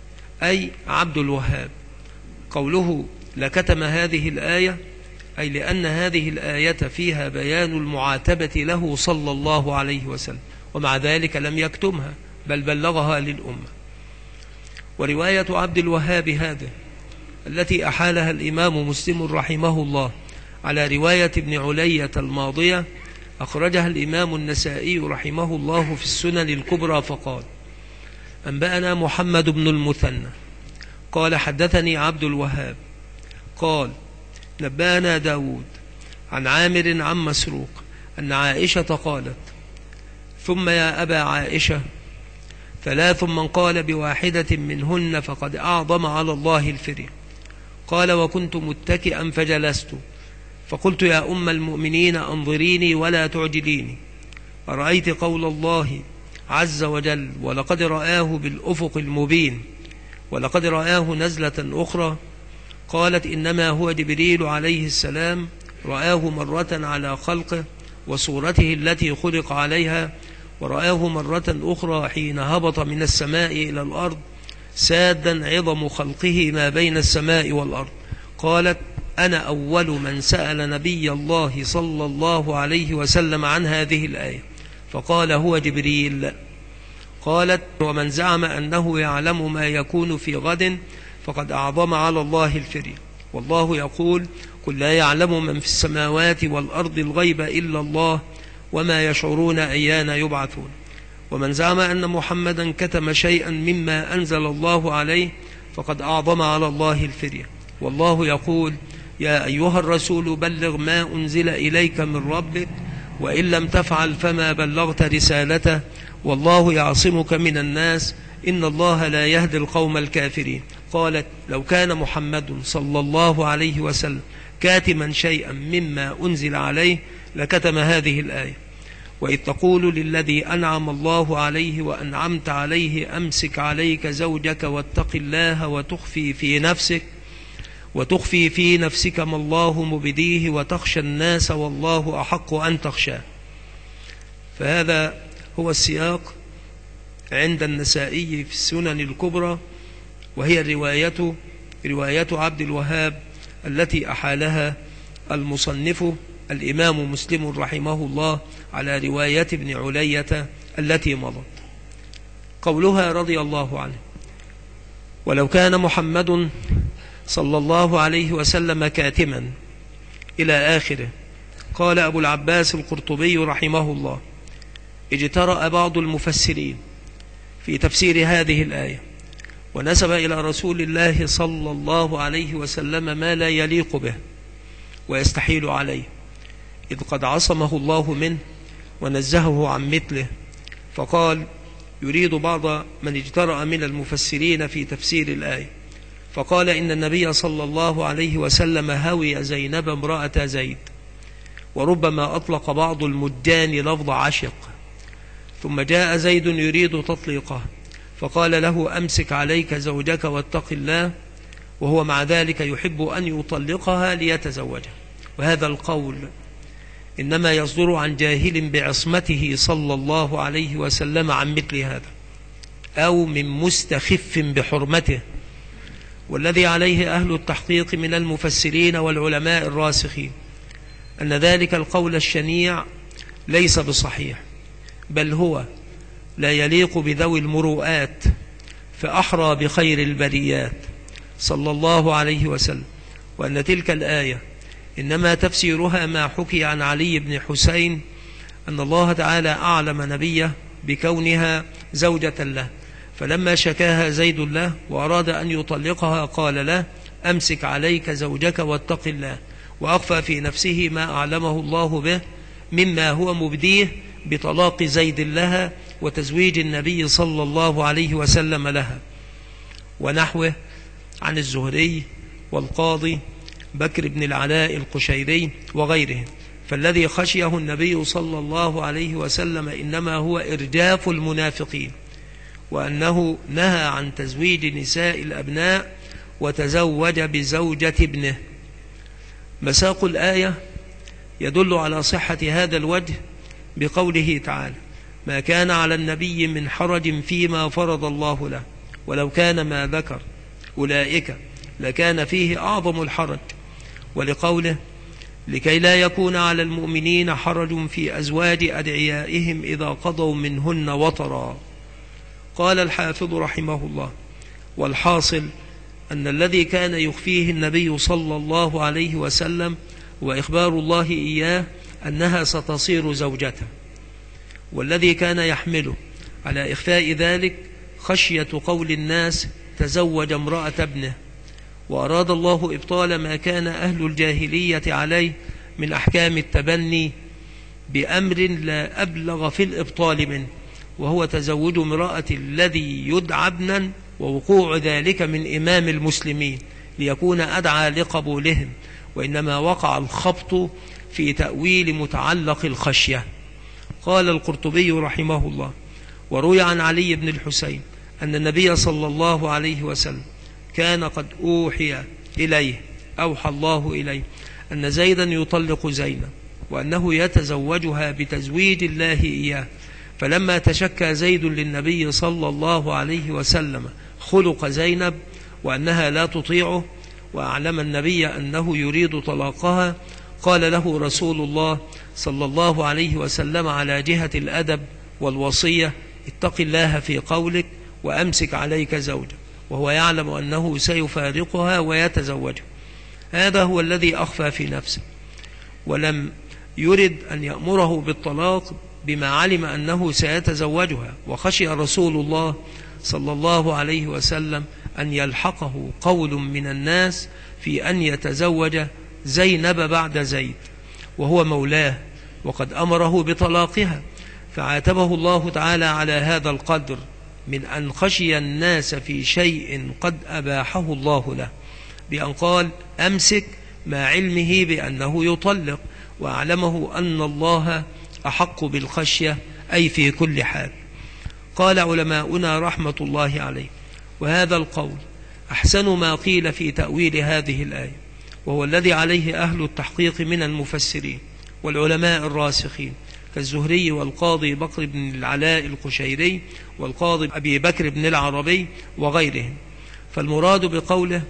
أي عبد الوهاب. قوله لكتم هذه الآية أي لأن هذه الآية فيها بيان المعاتبة له صلى الله عليه وسلم، ومع ذلك لم يكتمها بل بلغها للأمة. ورواية عبد الوهاب هذه التي أحالها الإمام مسلم رحمه الله على رواية ابن علية الماضية أخرجها الإمام النسائي رحمه الله في السنن الكبرى فقال: أنبأنا محمد بن المثنى قال حدثني عبد الوهاب قال نبأنا داود عن عامر عن مسروق أن عائشة قالت: ثم يا أبا عائشة 3 من قال بواحدة منهن فقد أعظم على الله الفريق. قال: وكنت متكئا فجلست فقلت: يا أم المؤمنين أنظريني ولا تعجليني، أرأيت قول الله عز وجل: ولقد رآه بالأفق المبين، ولقد رآه نزلة أخرى. قالت: إنما هو جبريل عليه السلام، رآه مرة على خلقه وصورته التي خلق عليها، ورآه مرة أخرى حين هبط من السماء إلى الأرض سادا عظم خلقه ما بين السماء والأرض. قالت: أنا أول من سأل نبي الله صلى الله عليه وسلم عن هذه الآية فقال: هو جبريل. قالت: ومن زعم أنه يعلم ما يكون في غد فقد أعظم على الله الفرية، والله يقول: قل لا يعلم من في السماوات والأرض الغيب إلا الله وما يشعرون أيان يبعثون. ومن زعم أن محمدا كتم شيئا مما أنزل الله عليه فقد أعظم على الله الفرية، والله يقول: يا أيها الرسول بلغ ما أنزل إليك من ربك وإن لم تفعل فما بلغت رسالته والله يعصمك من الناس إن الله لا يهدي القوم الكافرين. قالت: لو كان محمد صلى الله عليه وسلم كاتما شيئا مما أنزل عليه لكتم هذه الآية. وإذ تقول للذي أنعم الله عليه وأنعمت عليه أمسك عليك زوجك واتق الله وتخفي في نفسك ما الله مبديه وتخشى الناس والله أحق أن تخشاه. فهذا هو السياق عند النسائي في السنن الكبرى، وهي رواية عبد الوهاب التي أحالها المصنف الإمام مسلم رحمه الله على رواية ابن علية التي مضت. قولها رضي الله عنه: ولو كان محمد صلى الله عليه وسلم كاتما إلى آخره. قال أبو العباس القرطبي رحمه الله: اجترأ بعض المفسرين في تفسير هذه الآية ونسب إلى رسول الله صلى الله عليه وسلم ما لا يليق به ويستحيل عليه، إذ قد عصمه الله منه ونزهه عن مثله. فقال: يريد بعض من اجترأ من المفسرين في تفسير الآية، فقال: إن النبي صلى الله عليه وسلم هوي زينب امرأة زيد، وربما أطلق بعض المجان لفظ عشق، ثم جاء زيد يريد تطليقه فقال له: أمسك عليك زوجك واتق الله، وهو مع ذلك يحب أن يطلقها ليتزوجها. وهذا القول إنما يصدر عن جاهل بعصمته صلى الله عليه وسلم عن مثل هذا، أو من مستخف بحرمته. والذي عليه أهل التحقيق من المفسرين والعلماء الراسخين أن ذلك القول الشنيع ليس بصحيح، بل هو لا يليق بذوي المروءات، فأحرى بخير البريات صلى الله عليه وسلم. وأن تلك الآية إنما تفسيرها ما حكي عن علي بن حسين أن الله تعالى أعلم نبيه بكونها زوجة له، فلما شكاها زيد له وأراد أن يطلقها قال له: أمسك عليك زوجك واتق الله، وأخفى في نفسه ما أعلمه الله به مما هو مبديه بطلاق زيد لها وتزويج النبي صلى الله عليه وسلم لها. ونحوه عن الزهري والقاضي بكر بن العلاء القشيري وغيرهم. فالذي خشيه النبي صلى الله عليه وسلم إنما هو إرجاف المنافقين، وأنه نهى عن تزويج نساء الأبناء وتزوج بزوجة ابنه. مساق الآية يدل على صحة هذا الوجه بقوله تعالى: ما كان على النبي من حرج فيما فرض الله له، ولو كان ما ذكر أولئك لكان فيه أعظم الحرج. ولقوله: لكي لا يكون على المؤمنين حرج في أزواج أدعيائهم إذا قضوا منهن وطرا. قال الحافظ رحمه الله: والحاصل أن الذي كان يخفيه النبي صلى الله عليه وسلم وإخبار الله إياه أنها ستصير زوجته، والذي كان يحمله على إخفاء ذلك خشية قول الناس تزوج امرأة ابنه. وأراد الله إبطال ما كان أهل الجاهلية عليه من أحكام التبني بأمر لا أبلغ في الإبطال منه، وهو تزوج امرأة الذي يدعى ابنا، ووقوع ذلك من إمام المسلمين ليكون أدعى لقبولهم، وإنما وقع الخبط في تأويل متعلق الخشية. قال القرطبي رحمه الله: وروي عن علي بن الحسين أن النبي صلى الله عليه وسلم كان قد أوحى الله إليه أن زيدا يطلق زينب، وأنه يتزوجها بتزويج الله إياه. فلما تشكى زيد للنبي صلى الله عليه وسلم خلق زينب وأنها لا تطيعه، وأعلم النبي أنه يريد طلاقها، قال له رسول الله صلى الله عليه وسلم على جهة الأدب والوصية: اتق الله في قولك وأمسك عليك زوجك، وهو يعلم أنه سيفارقها ويتزوجها. هذا هو الذي أخفى في نفسه، ولم يرد أن يأمره بالطلاق بما علم أنه سيتزوجها، وخشي رسول الله صلى الله عليه وسلم أن يلحقه قول من الناس في أن يتزوج زينب بعد زيد وهو مولاه، وقد أمره بطلاقها، فعاتبه الله تعالى على هذا القدر من أن خشي الناس في شيء قد أباحه الله له، بأن قال أمسك مع علمه بأنه يطلق، وأعلمه أن الله أحق بالخشية أي في كل حال. قال علماؤنا رحمة الله عليه: وهذا القول أحسن ما قيل في تأويل هذه الآية، وهو الذي عليه أهل التحقيق من المفسرين والعلماء الراسخين كالزهري والقاضي بكر بن العلاء القشيري والقاضي أبي بكر بن العربي وغيرهم. فالمراد بقوله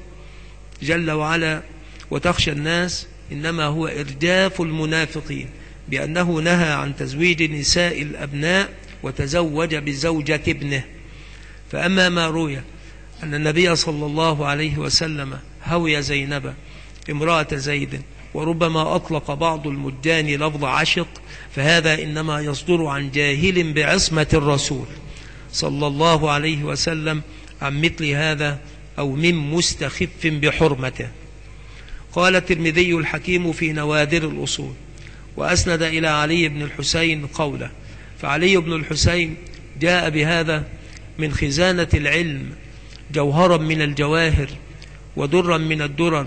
جل وعلا وتخشى الناس إنما هو إرجاف المنافقين بأنه نهى عن تزويج نساء الأبناء وتزوج بزوجة ابنه. فأما ما روي أن النبي صلى الله عليه وسلم هوي زينب امرأة زيد، وربما أطلق بعض المجان لفظ عشق، فهذا إنما يصدر عن جاهل بعصمة الرسول صلى الله عليه وسلم عن مثل هذا أو من مستخف بحرمته. قال الترمذي الحكيم في نوادر الأصول وأسند إلى علي بن الحسين قوله، فعلي بن الحسين جاء بهذا من خزانة العلم جوهرا من الجواهر ودرا من الدرر،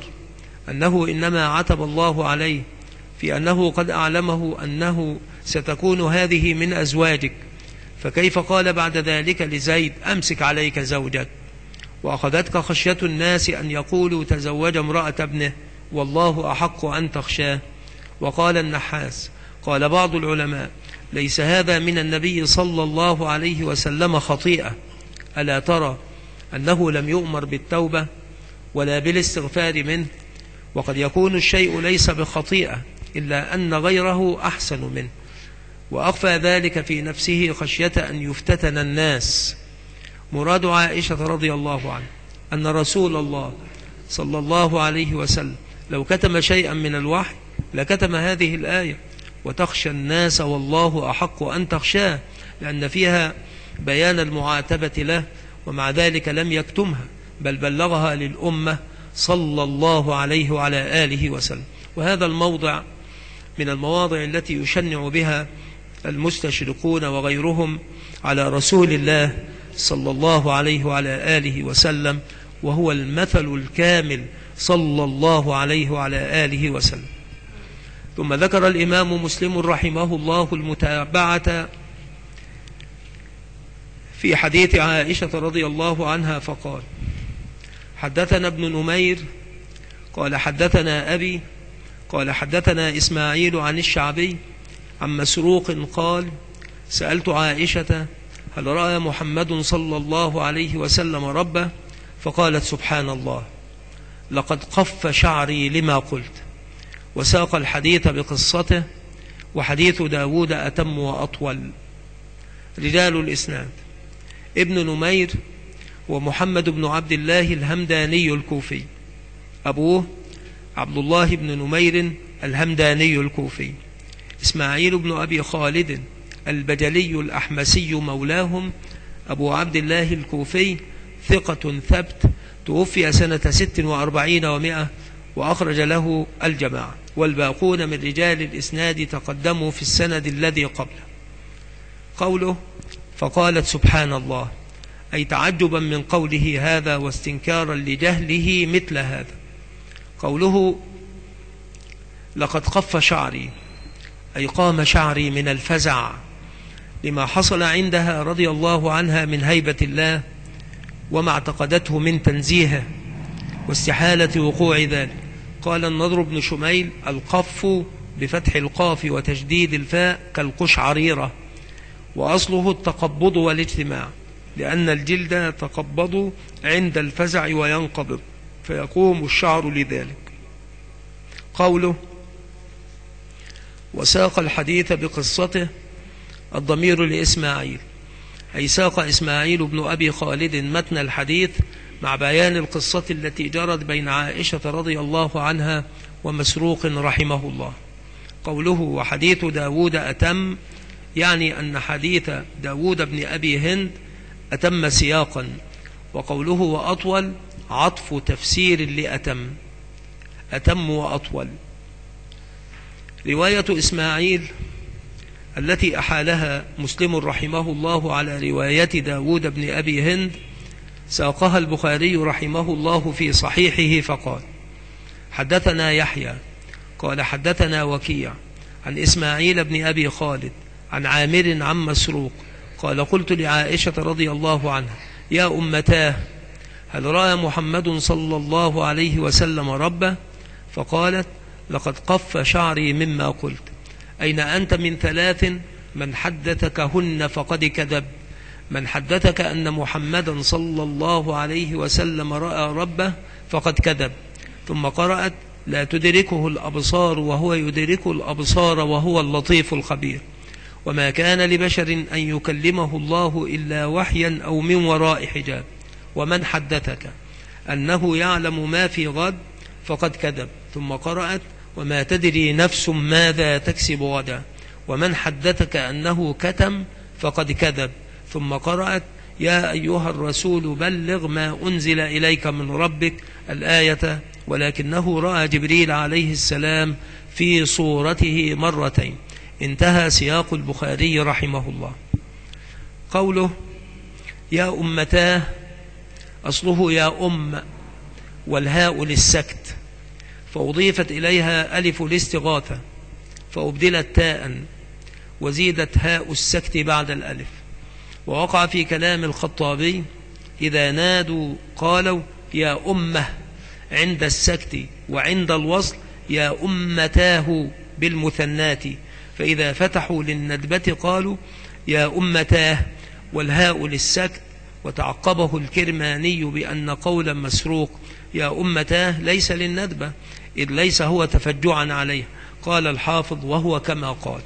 أنه إنما عتب الله عليه في أنه قد أعلمه أنه ستكون هذه من أزواجك، فكيف قال بعد ذلك لزيد أمسك عليك زوجك، وأخذتك خشية الناس أن يقولوا تزوج امرأة ابنه والله أحق أن تخشاه. وقال النحاس قال بعض العلماء ليس هذا من النبي صلى الله عليه وسلم خطيئة، ألا ترى أنه لم يؤمر بالتوبة ولا بالاستغفار منه، وقد يكون الشيء ليس بخطيئة إلا أن غيره أحسن منه، وأخفى ذلك في نفسه خشية أن يفتتن الناس. مراد عائشة رضي الله عنها أن رسول الله صلى الله عليه وسلم لو كتم شيئا من الوحي لكتم هذه الآية وتخشى الناس والله أحق أن تخشاه، لأن فيها بيان المعاتبة له، ومع ذلك لم يكتمها بل بلغها للأمة صلى الله عليه وعلى آله وسلم. وهذا الموضع من المواضع التي يشنع بها المستشرقون وغيرهم على رسول الله صلى الله عليه وعلى آله وسلم، وهو المثل الكامل صلى الله عليه وعلى آله وسلم. ثم ذكر الإمام مسلم رحمه الله المتابعة في حديث عائشة رضي الله عنها فقال: حدثنا ابن نمير قال حدثنا أبي قال حدثنا إسماعيل عن الشعبي عن مسروق قال: سألت عائشة هل رأى محمد صلى الله عليه وسلم ربه؟ فقالت: سبحان الله لقد قف شعري لما قلت. وساق الحديث بقصته، وحديث داود أتم وأطول. رجال الإسناد: ابن نمير ومحمد بن عبد الله الهمداني الكوفي، أبوه عبد الله بن نمير الهمداني الكوفي. إسماعيل بن أبي خالد البجلي الأحمسي مولاهم أبو عبد الله الكوفي، ثقة ثبت، توفي سنة 46 و100، وأخرج له الجماعة، والباقون من رجال الإسناد تقدموا في السند الذي قبله. قوله فقالت: سبحان الله، أي تعجبا من قوله هذا واستنكارا لجهله مثل هذا. قوله لقد قف شعري، أي قام شعري من الفزع لما حصل عندها رضي الله عنها من هيبة الله وما اعتقدته من تنزيهه واستحالة وقوع ذلك. قال النضر بن شميل: القف بفتح القاف وتشديد الفاء كالقشعريرة، وأصله التقبض والاجتماع، لأن الجلد يتقبض عند الفزع وينقبض فيقوم الشعر لذلك. قوله وساق الحديث بقصته، الضمير لإسماعيل، أي ساق إسماعيل بن أبي خالد متن الحديث مع بيان القصة التي جرت بين عائشة رضي الله عنها ومسروق رحمه الله. قوله وحديث داود أتم، يعني أن حديث داود بن أبي هند أتم سياقا، وقوله وأطول عطف تفسير لأتم، أتم وأطول. رواية إسماعيل التي أحالها مسلم رحمه الله على رواية داود بن أبي هند ساقها البخاري رحمه الله في صحيحه فقال حدثنا يحيى قال حدثنا وكيع عن إسماعيل بن أبي خالد عن عامر عن مسروق قال قلت لعائشة رضي الله عنها يا أمتاه هل رأى محمد صلى الله عليه وسلم ربه؟ فقالت لقد قف شعري مما قلت. أين أنت من ثلاث؟ من حدثكهن فقد كذب. من حدثك أن محمدا صلى الله عليه وسلم رأى ربه فقد كذب. ثم قرأت لا تدركه الأبصار وهو يدرك الأبصار وهو اللطيف الخبير. وما كان لبشر أن يكلمه الله إلا وحيا أو من وراء حجاب. ومن حدثك أنه يعلم ما في غد فقد كذب. ثم قرأت وما تدري نفس ماذا تكسب غدا. ومن حدثك أنه كتم فقد كذب. ثم قرأت يا أيها الرسول بلغ ما أنزل إليك من ربك الآية ولكنه رأى جبريل عليه السلام في صورته مرتين. انتهى سياق البخاري رحمه الله. قوله يا أمتاه أصله يا أم والهاء للسكت فأضيفت إليها ألف الاستغاثة فأبدلت تاء وزيدت هاء السكت بعد الألف. ووقع في كلام الخطابي إذا نادوا قالوا يا أمه عند السكت وعند الوصل يا أمتاه بالمثنات. فإذا فتحوا للندبة قالوا يا أمتاه والهاء للسكت. وتعقبه الكرماني بأن قولا مسروق يا أمتاه ليس للندبة إذ ليس هو تفجعا عليه. قال الحافظ وهو كما قال.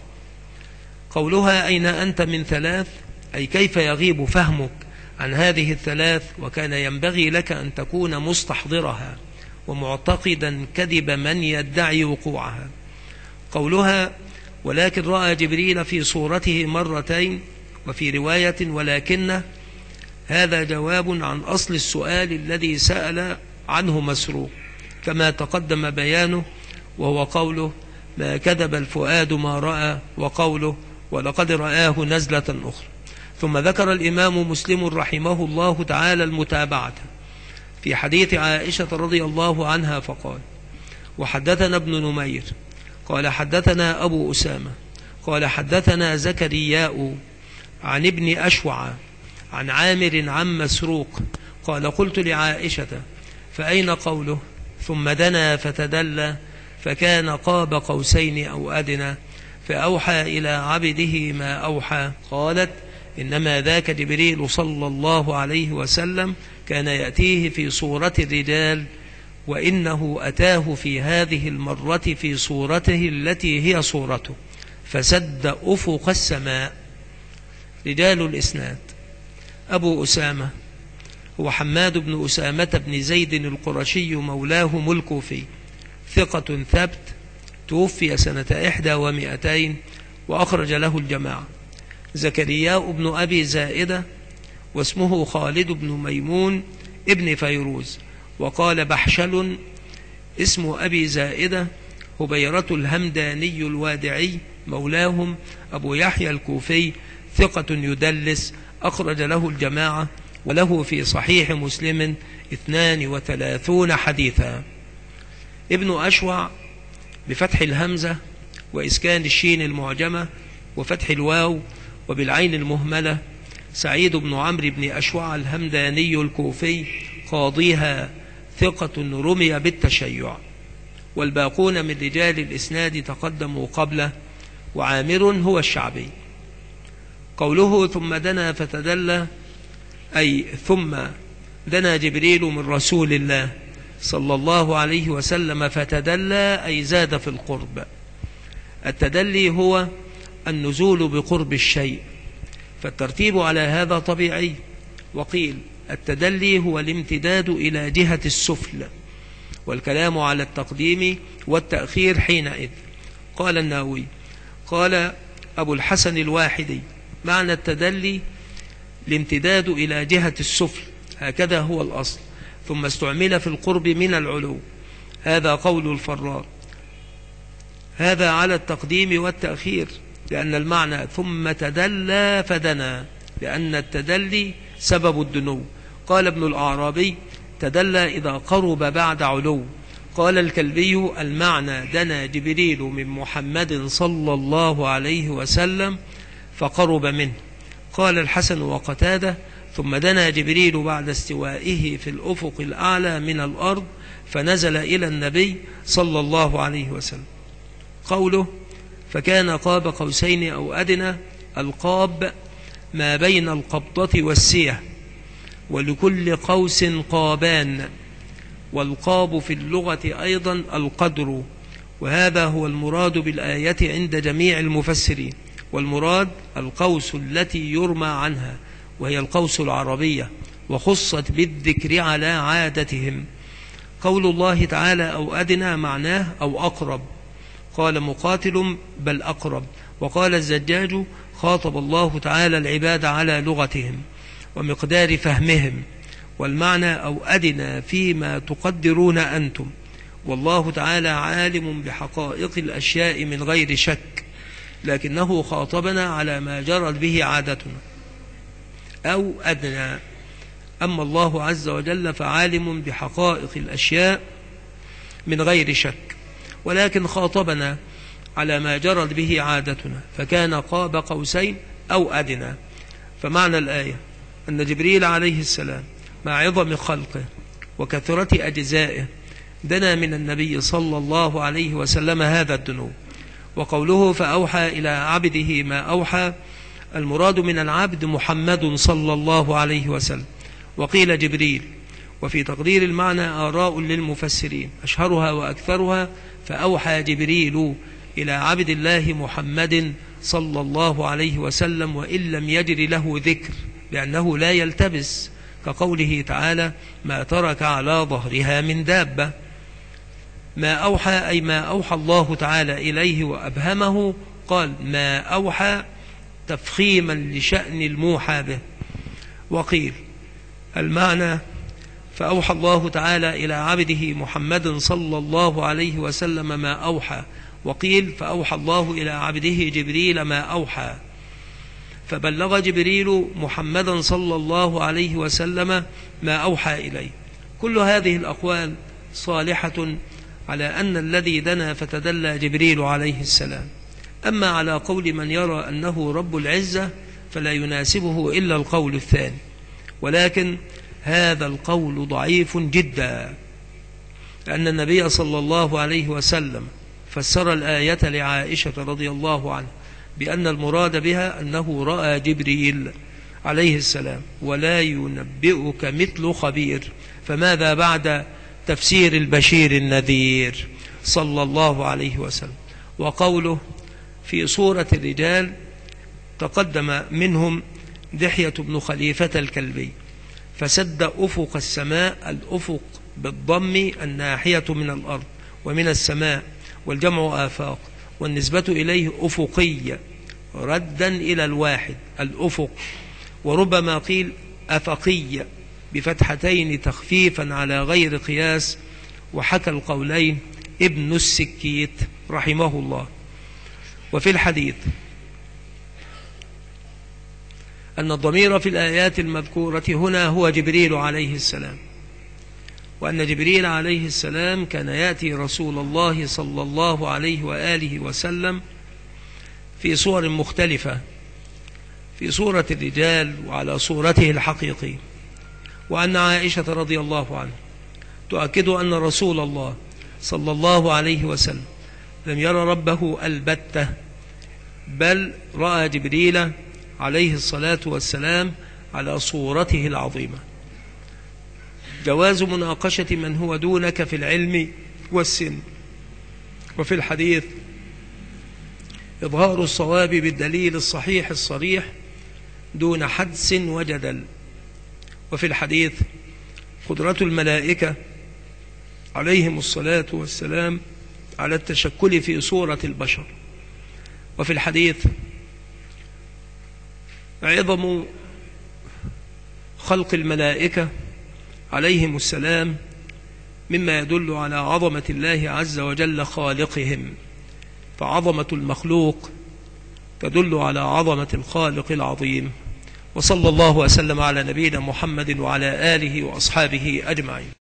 قولها أين أنت من ثلاث أي كيف يغيب فهمك عن هذه الثلاث وكان ينبغي لك أن تكون مستحضرها ومعتقدا كذب من يدعي وقوعها. قولها ولكن رأى جبريل في صورته مرتين وفي رواية ولكنه هذا جواب عن أصل السؤال الذي سأل عنه مسروق كما تقدم بيانه وهو قوله ما كذب الفؤاد ما رأى وقوله ولقد رآه نزلة أخرى. ثم ذكر الإمام مسلم رحمه الله تعالى المتابعة في حديث عائشة رضي الله عنها فقال وحدثنا ابن نمير قال حدثنا أبو أسامة قال حدثنا زكرياء عن ابن أشوع عن عامر عن مسروق قال قلت لعائشة فأين قوله ثم دنا فتدلى فكان قاب قوسين أو أدنى فأوحى إلى عبده ما أوحى. قالت إنما ذاك جبريل صلى الله عليه وسلم كان يأتيه في صورة الرجال وإنه أتاه في هذه المرة في صورته التي هي صورته فسد أفق السماء. رجال الإسناد أبو أسامة هو حماد بن أسامة بن زيد القرشي مولاهم الكوفي ثقة ثبت توفي سنة 102 وأخرج له الجماعة. زكرياء بن أبي زائدة واسمه خالد بن ميمون ابن فيروز. وقال بحشل اسم أبي زائدة هبيرة الهمداني الوادعي مولاهم أبو يحيى الكوفي ثقة يدلس أخرج له الجماعة وله في صحيح مسلم 32 حديثا. ابن أشوع بفتح الهمزة وإسكان الشين المعجمة وفتح الواو وبالعين المهملة سعيد بن عمرو بن أشوع الهمداني الكوفي قاضيها ثقة رمي بالتشيع. والباقون من رجال الإسناد تقدموا قبله وعامر هو الشعبي. قوله ثم دنا فتدلى أي ثم دنا جبريل من رسول الله صلى الله عليه وسلم فتدلى أي زاد في القرب. التدلي هو النزول بقرب الشيء فالترتيب على هذا طبيعي. وقيل التدلي هو الامتداد إلى جهة السفل، والكلام على التقديم والتأخير حينئذ. قال النووي قال أبو الحسن الواحدي: معنى التدلي الامتداد إلى جهة السفل، هكذا هو الأصل، ثم استعمل في القرب من العلو. هذا قول الفراء. هذا على التقديم والتأخير، لأن المعنى ثم تدلى فدنا، لأن التدلي سبب الدنو. قال ابن الأعرابي: تدلى إذا قرب بعد علو. قال الكلبي: المعنى دنا جبريل من محمد صلى الله عليه وسلم فقرب منه. قال الحسن وقتادة: ثم دنا جبريل بعد استوائه في الأفق الأعلى من الأرض فنزل إلى النبي صلى الله عليه وسلم. قوله فكان قاب قوسين أو أدنى، القاب ما بين القبضة والسية، ولكل قوس قابان، والقاب في اللغة أيضا القدر، وهذا هو المراد بالآية عند جميع المفسرين. والمراد القوس التي يرمى عنها، وهي القوس العربية، وخصت بالذكر على عادتهم. قول الله تعالى أو أدنى معناه أو أقرب. قال مقاتل: بل أقرب. وقال الزجاج: خاطب الله تعالى العباد على لغتهم ومقدار فهمهم، والمعنى أو أدنى فيما تقدرون أنتم، والله تعالى عالم بحقائق الأشياء من غير شك، لكنه خاطبنا على ما جرت به عادتنا. أو أدنى. أما الله عز وجل فعالم بحقائق الأشياء من غير شك، ولكن خاطبنا على ما جرت به عادتنا، فكان قاب قوسين أو أدنى. فمعنى الآية أن جبريل عليه السلام مع عظم خلقه وكثرة أجزائه دنا من النبي صلى الله عليه وسلم هذا الدنو. وقوله فأوحى إلى عبده ما أوحى، المراد من العبد محمد صلى الله عليه وسلم، وقيل جبريل. وفي تقدير المعنى آراء للمفسرين، أشهرها وأكثرها فأوحى جبريل إلى عبد الله محمد صلى الله عليه وسلم، وإن لم يجر له ذكر، لأنه لا يلتبس، كقوله تعالى ما ترك على ظهرها من دابة. ما أوحى أي ما أوحى الله تعالى إليه وأبهمه. قال ما أوحى تفخيما لشأن الموحى به. وقيل المعنى فأوحى الله تعالى إلى عبده محمد صلى الله عليه وسلم ما أوحى. وقيل فأوحى الله إلى عبده جبريل ما أوحى، فبلغ جبريل محمدا صلى الله عليه وسلم ما أوحى إليه. كل هذه الأقوال صالحة على أن الذي دنا فتدلى جبريل عليه السلام. أما على قول من يرى أنه رب العزة فلا يناسبه إلا القول الثاني، ولكن هذا القول ضعيف جدا، لأن النبي صلى الله عليه وسلم فسر الآية لعائشة رضي الله عنها بأن المراد بها أنه رأى جبريل عليه السلام، ولا ينبئك مثل خبير. فماذا بعد تفسير البشير النذير صلى الله عليه وسلم؟ وقوله في سورة الرجال تقدم منهم دحية بن خليفة الكلبي فسد أفق السماء، الأفق بالضم الناحية من الأرض ومن السماء، والجمع آفاق، والنسبة إليه أفقية ردا إلى الواحد الأفق، وربما قيل أفقية بفتحتين تخفيفا على غير قياس. وحكى القولين ابن السكيت رحمه الله. وفي الحديث أن الضمير في الآيات المذكورة هنا هو جبريل عليه السلام، وأن جبريل عليه السلام كان يأتي رسول الله صلى الله عليه وآله وسلم في صور مختلفة، في صورة الرجال وعلى صورته الحقيقية. وأن عائشة رضي الله عنها تؤكد أن رسول الله صلى الله عليه وسلم لم يرى ربه البتة، بل رأى جبريل عليه الصلاة والسلام على صورته العظيمة. جواز مناقشة من هو دونك في العلم والسن. وفي الحديث إظهار الصواب بالدليل الصحيح الصريح دون حدس وجدل. وفي الحديث قدرة الملائكة عليهم الصلاة والسلام على التشكل في صورة البشر. وفي الحديث عظم خلق الملائكة عليهم السلام مما يدل على عظمة الله عز وجل خالقهم، فعظمة المخلوق تدل على عظمة الخالق العظيم. وصلى الله وسلم على نبينا محمد وعلى آله وأصحابه أجمعين.